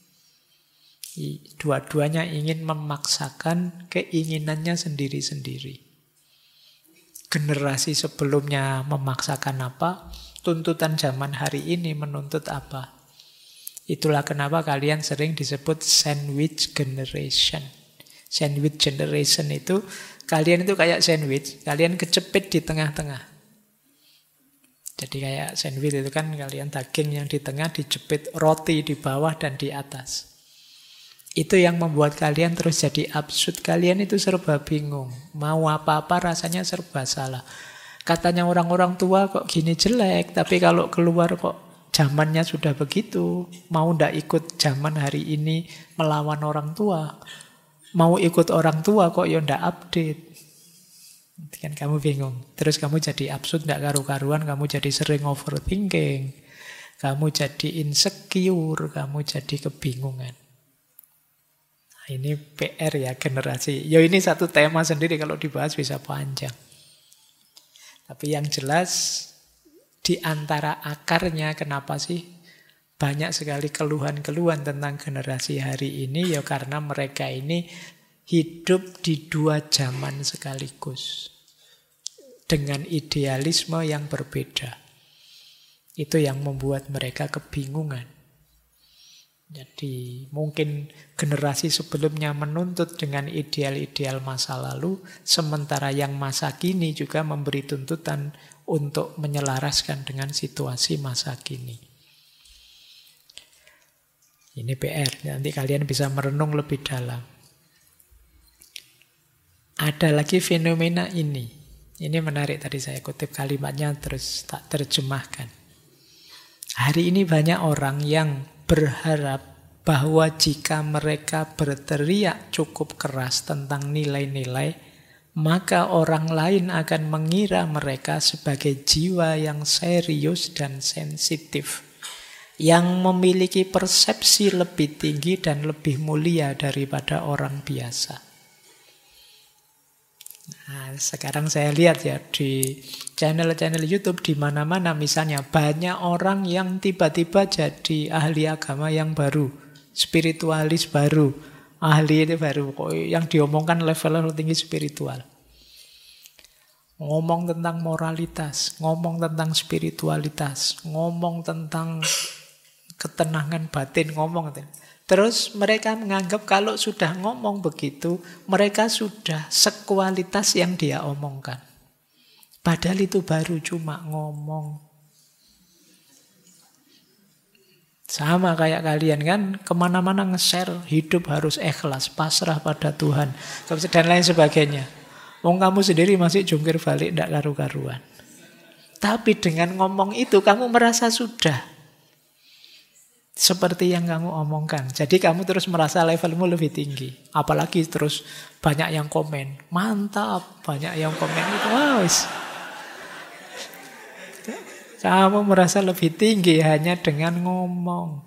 Dua-duanya ingin memaksakan keinginannya sendiri-sendiri. Generasi sebelumnya memaksakan apa, tuntutan zaman hari ini menuntut apa. Itulah kenapa kalian sering disebut sandwich generation. Sandwich generation itu, kalian itu kayak sandwich, kalian kecepit di tengah-tengah. Jadi kayak sandwich itu kan kalian daging yang di tengah dijepit, roti di bawah dan di atas. Itu yang membuat kalian terus jadi absurd. Kalian itu serba bingung. Mau apa-apa rasanya serba salah. Katanya orang-orang tua kok gini jelek, tapi kalau keluar kok zamannya sudah begitu. Mau ndak ikut zaman hari ini melawan orang tua. Mau ikut orang tua kok ya ndak update. Kan kamu bingung. Terus kamu jadi absurd, ndak karu-karuan. Kamu jadi sering overthinking. Kamu jadi insecure. Kamu jadi kebingungan. Ini PR ya generasi. Ya ini satu tema sendiri, kalau dibahas bisa panjang. Tapi yang jelas di antara akarnya kenapa sih banyak sekali keluhan-keluhan tentang generasi hari ini, ya karena mereka ini hidup di dua zaman sekaligus. Dengan idealisme yang berbeda. Itu yang membuat mereka kebingungan. Jadi mungkin generasi sebelumnya menuntut dengan ideal-ideal masa lalu, sementara yang masa kini juga memberi tuntutan untuk menyelaraskan dengan situasi masa kini. Ini PR, nanti kalian bisa merenung lebih dalam. Ada lagi fenomena ini. Ini menarik, tadi saya kutip kalimatnya terus tak terjemahkan. Hari ini banyak orang yang berharap bahwa jika mereka berteriak cukup keras tentang nilai-nilai, maka orang lain akan mengira mereka sebagai jiwa yang serius dan sensitif, yang memiliki persepsi lebih tinggi dan lebih mulia daripada orang biasa. Nah, sekarang saya lihat ya di channel-channel YouTube di mana-mana misalnya banyak orang yang tiba-tiba jadi ahli agama yang baru, spiritualis baru, ahli itu baru, yang diomongkan level-level tinggi spiritual. Ngomong tentang moralitas, ngomong tentang spiritualitas, ngomong tentang ketenangan batin, ngomong. Terus mereka menganggap kalau sudah ngomong begitu, mereka sudah sekualitas yang dia omongkan. Padahal itu baru cuma ngomong. Sama kayak kalian kan, kemana-mana nge-share, hidup harus ikhlas, pasrah pada Tuhan, dan lain sebagainya. Wong kamu sendiri masih jungkir balik, tidak karu-karuan. Tapi dengan ngomong itu, kamu merasa sudah Seperti yang kamu omongkan. Jadi kamu terus merasa levelmu lebih tinggi. Apalagi terus banyak yang komen. Mantap, banyak yang komen itu. Wow, kamu merasa lebih tinggi hanya dengan ngomong.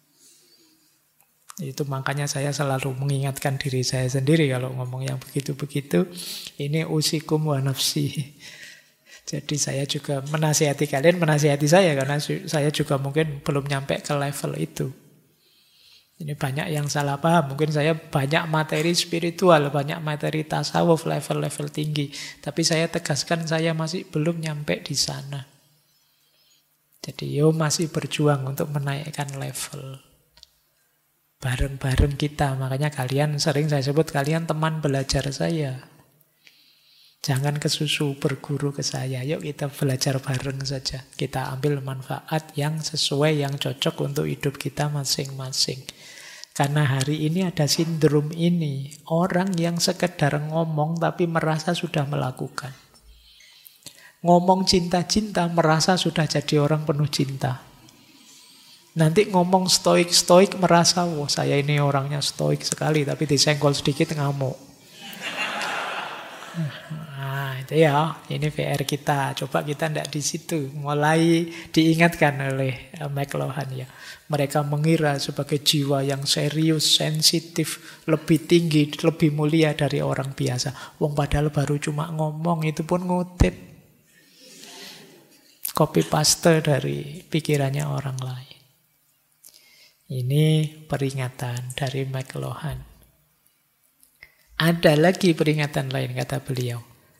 Itu makanya saya selalu mengingatkan diri saya sendiri kalau ngomong yang begitu-begitu. Ini usikum wa nafsi. Jadi saya juga menasihati kalian, menasihati saya. Karena saya juga mungkin belum nyampe ke level itu. Ini banyak yang salah paham. Mungkin saya banyak materi spiritual, banyak materi tasawuf, level-level tinggi. Tapi saya tegaskan saya masih belum nyampe di sana. Jadi masih berjuang untuk menaikkan level. Bareng-bareng kita. Makanya kalian, sering saya sebut kalian teman belajar saya. Jangan kesusu berguru ke saya. Yuk kita belajar bareng saja. Kita ambil manfaat yang sesuai, yang cocok untuk hidup kita masing-masing. Karena hari ini ada sindrom ini. Orang yang sekedar ngomong tapi merasa sudah melakukan. Ngomong cinta-cinta merasa sudah jadi orang penuh cinta. Nanti ngomong stoik-stoik merasa, wah saya ini orangnya stoik sekali. Tapi disenggol sedikit ngamuk. Nah, itu ya, ini PR kita. Coba kita tidak di situ. Mulai diingatkan oleh McLuhan ya. Mereka mengira sebagai jiwa yang serius, sensitif, lebih tinggi, lebih mulia dari orang biasa. Wong padahal baru cuma ngomong, itu pun ngutip. Copy paste dari pikirannya orang lain. Ini peringatan dari McLuhan. Ada lagi peringatan lain, kata beliau.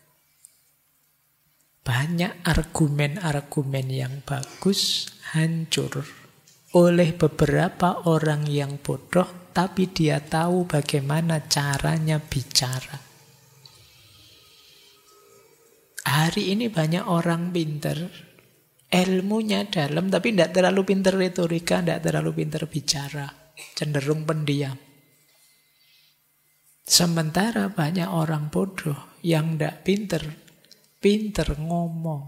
Banyak argumen-argumen yang bagus hancur oleh beberapa orang yang bodoh, tapi dia tahu bagaimana caranya bicara. Hari ini banyak orang pinter, ilmunya dalam, tapi tidak terlalu pinter retorika, tidak terlalu pinter bicara, cenderung pendiam. Sementara banyak orang bodoh yang tidak pinter ngomong.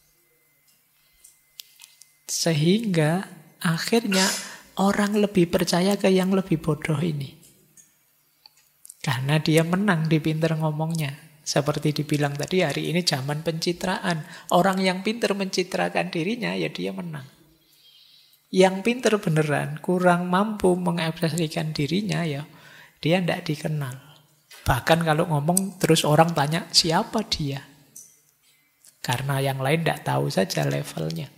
Sehingga akhirnya orang lebih percaya ke yang lebih bodoh ini. Karena dia menang di pinter ngomongnya. Seperti dibilang tadi, hari ini zaman pencitraan. Orang yang pinter mencitrakan dirinya, ya dia menang. Yang pinter beneran, kurang mampu mengekspresikan dirinya, ya dia tidak dikenal. Bahkan kalau ngomong terus orang tanya, siapa dia? Karena yang lain tidak tahu saja levelnya.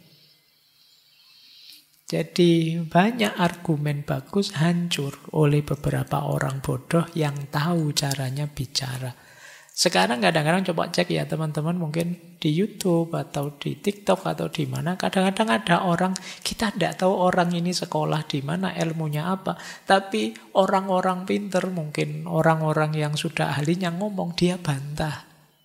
Jadi banyak argumen bagus hancur oleh beberapa orang bodoh yang tahu caranya bicara. Sekarang kadang-kadang coba cek ya teman-teman, mungkin di YouTube atau di TikTok atau di mana, kadang-kadang ada orang, kita tidak tahu orang ini sekolah di mana, ilmunya apa, tapi orang-orang pinter, mungkin orang-orang yang sudah ahlinya ngomong, dia bantah.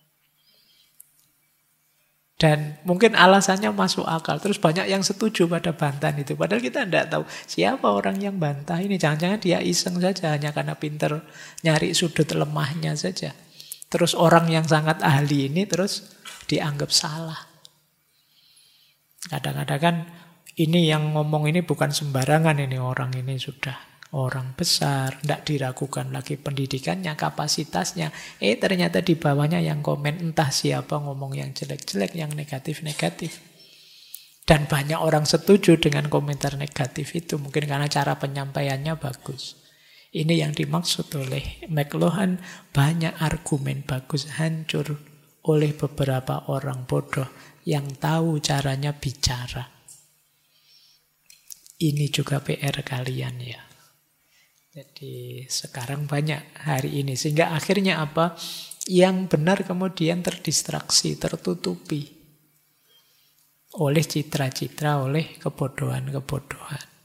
Dan mungkin alasannya masuk akal. Terus banyak yang setuju pada bantahan itu. Padahal kita tidak tahu siapa orang yang bantah ini. Jangan-jangan dia iseng saja hanya karena pinter nyari sudut lemahnya saja. Terus orang yang sangat ahli ini terus dianggap salah. Kadang-kadang kan ini yang ngomong ini bukan sembarangan, ini orang ini sudah orang besar, tidak diragukan lagi pendidikannya, kapasitasnya. Ternyata di bawahnya yang komen entah siapa ngomong yang jelek-jelek, yang negatif-negatif. Dan banyak orang setuju dengan komentar negatif itu, mungkin karena cara penyampaiannya bagus. Ini yang dimaksud oleh McLuhan, banyak argumen bagus hancur oleh beberapa orang bodoh yang tahu caranya bicara. Ini juga PR kalian ya. Jadi sekarang banyak hari ini. Sehingga akhirnya apa? Yang benar kemudian terdistraksi, tertutupi oleh citra-citra, oleh kebodohan-kebodohan.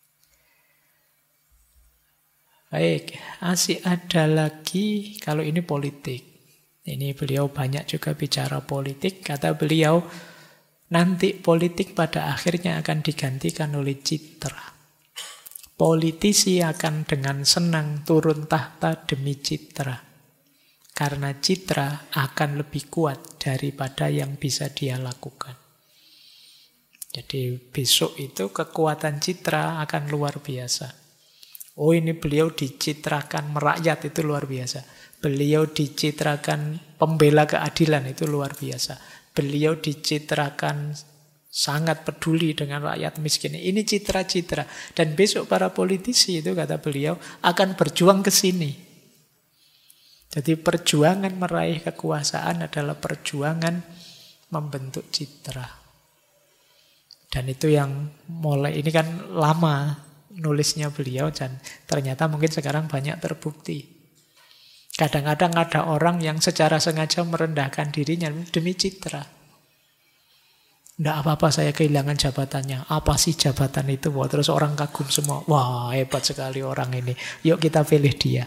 Baik, masih ada lagi kalau ini politik. Ini beliau banyak juga bicara politik. Kata beliau, nanti politik pada akhirnya akan digantikan oleh citra. Politisi akan dengan senang turun tahta demi citra. Karena citra akan lebih kuat daripada yang bisa dia lakukan. Jadi besok itu kekuatan citra akan luar biasa. Oh, ini beliau dicitrakan merakyat, itu luar biasa. Beliau dicitrakan pembela keadilan, itu luar biasa. Beliau dicitrakan sangat peduli dengan rakyat miskin. Ini citra-citra. Dan besok para politisi itu, kata beliau, akan berjuang ke sini. Jadi perjuangan meraih kekuasaan adalah perjuangan membentuk citra. Dan itu yang mulai, ini kan lama nulisnya beliau, dan ternyata mungkin sekarang banyak terbukti. Kadang-kadang ada orang yang secara sengaja merendahkan dirinya demi citra. Nggak apa-apa saya kehilangan jabatannya. Apa sih jabatan itu? Wah, terus orang kagum semua. Wah, hebat sekali orang ini. Yuk kita pilih dia.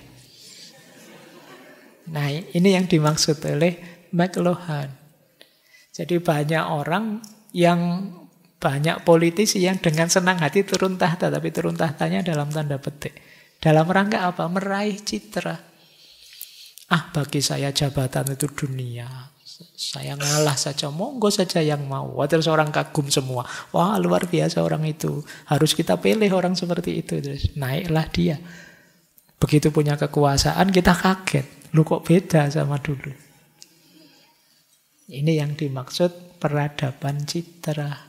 Nah, ini yang dimaksud oleh McLuhan. Jadi banyak orang yang, banyak politisi yang dengan senang hati turun tahta, tapi turun tahtanya dalam tanda petik. Dalam rangka apa? Meraih citra. Bagi saya jabatan itu dunia. Saya ngalah saja, monggo saja yang mau. Wah, terus orang kagum semua. Wah, luar biasa orang itu. Harus kita pilih orang seperti itu. Terus naiklah dia. Begitu punya kekuasaan, kita kaget. Lu kok beda sama dulu? Ini yang dimaksud peradaban citra.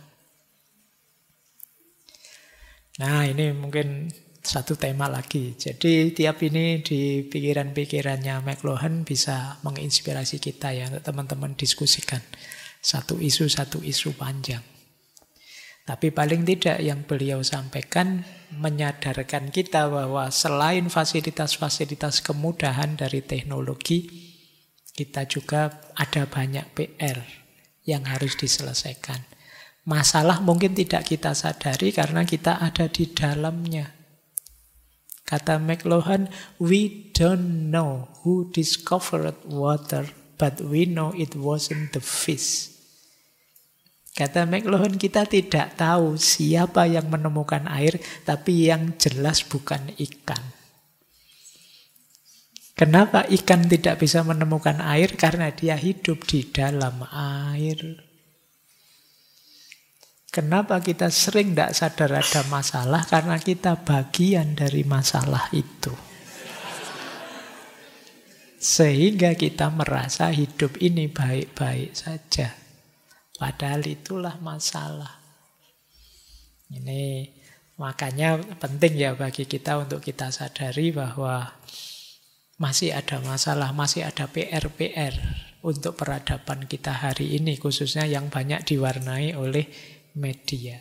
Nah, ini mungkin satu tema lagi. Jadi tiap ini di pikiran-pikirannya McLuhan bisa menginspirasi kita ya, untuk teman-teman diskusikan. Satu isu panjang. Tapi paling tidak yang beliau sampaikan menyadarkan kita bahwa selain fasilitas-fasilitas kemudahan dari teknologi, kita juga ada banyak PR yang harus diselesaikan. Masalah mungkin tidak kita sadari karena kita ada di dalamnya. Kata McLuhan, we don't know who discovered water, but we know it wasn't the fish. Kata McLuhan, kita tidak tahu siapa yang menemukan air, tapi yang jelas bukan ikan. Kenapa ikan tidak bisa menemukan air? Karena dia hidup di dalam air. Kenapa kita sering tidak sadar ada masalah? Karena kita bagian dari masalah itu. Sehingga kita merasa hidup ini baik-baik saja. Padahal itulah masalah. Ini makanya penting ya bagi kita untuk kita sadari bahwa masih ada masalah, masih ada PR-PR untuk peradaban kita hari ini, khususnya yang banyak diwarnai oleh media.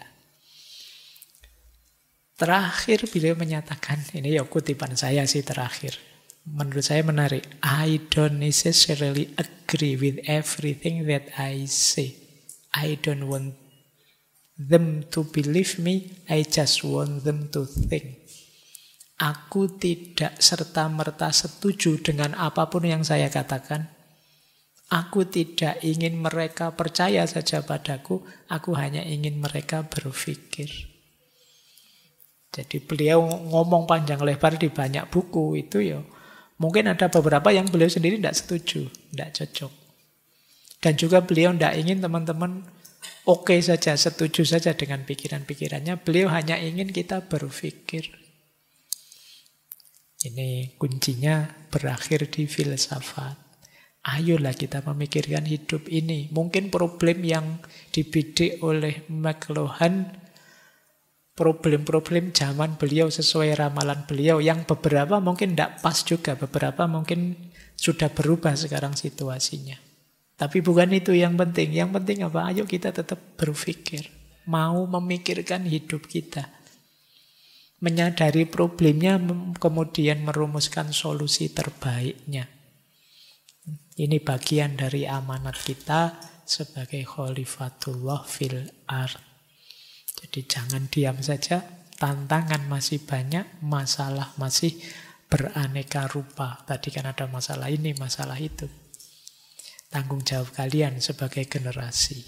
Terakhir beliau menyatakan, ini ya kutipan saya sih terakhir, menurut saya menarik. I don't necessarily agree with everything that I say. I don't want them to believe me, I just want them to think. Aku tidak serta-merta setuju dengan apapun yang saya katakan. Aku tidak ingin mereka percaya saja padaku, aku hanya ingin mereka berpikir. Jadi beliau ngomong panjang lebar di banyak buku itu ya. Mungkin ada beberapa yang beliau sendiri tidak setuju, tidak cocok. Dan juga beliau tidak ingin teman-teman oke saja, setuju saja dengan pikiran-pikirannya. Beliau hanya ingin kita berpikir. Ini kuncinya berakhir di filsafat. Ayolah kita memikirkan hidup ini. Mungkin problem yang dibidik oleh McLuhan, problem-problem zaman beliau sesuai ramalan beliau, yang beberapa mungkin tidak pas juga, beberapa mungkin sudah berubah sekarang situasinya. Tapi bukan itu yang penting. Yang penting apa? Ayo kita tetap berpikir. Mau memikirkan hidup kita. Menyadari problemnya, kemudian merumuskan solusi terbaiknya. Ini bagian dari amanat kita sebagai Khalifatullah fil ard. Jadi jangan diam saja, tantangan masih banyak, masalah masih beraneka rupa. Tadi kan ada masalah ini, masalah itu. Tanggung jawab kalian sebagai generasi.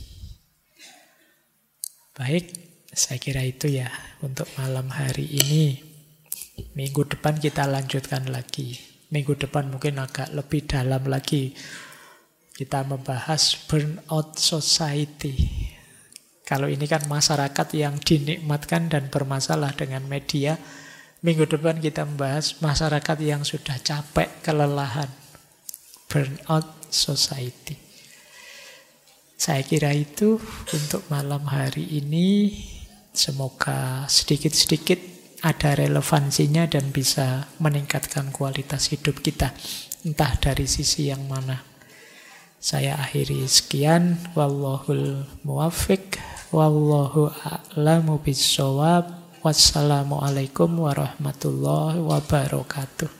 Baik, saya kira itu ya untuk malam hari ini. Minggu depan kita lanjutkan lagi. Minggu depan mungkin agak lebih dalam lagi. Kita membahas burnout society. Kalau ini kan masyarakat yang dinikmatkan dan bermasalah dengan media. Minggu depan kita membahas masyarakat yang sudah capek, kelelahan. Burnout society. Saya kira itu untuk malam hari ini. Semoga sedikit-sedikit ada relevansinya dan bisa meningkatkan kualitas hidup kita. Entah dari sisi yang mana. Saya akhiri sekian. Wallahul muwaffiq. Wallahu a'lamu bissawab. Wassalamualaikum warahmatullahi wabarakatuh.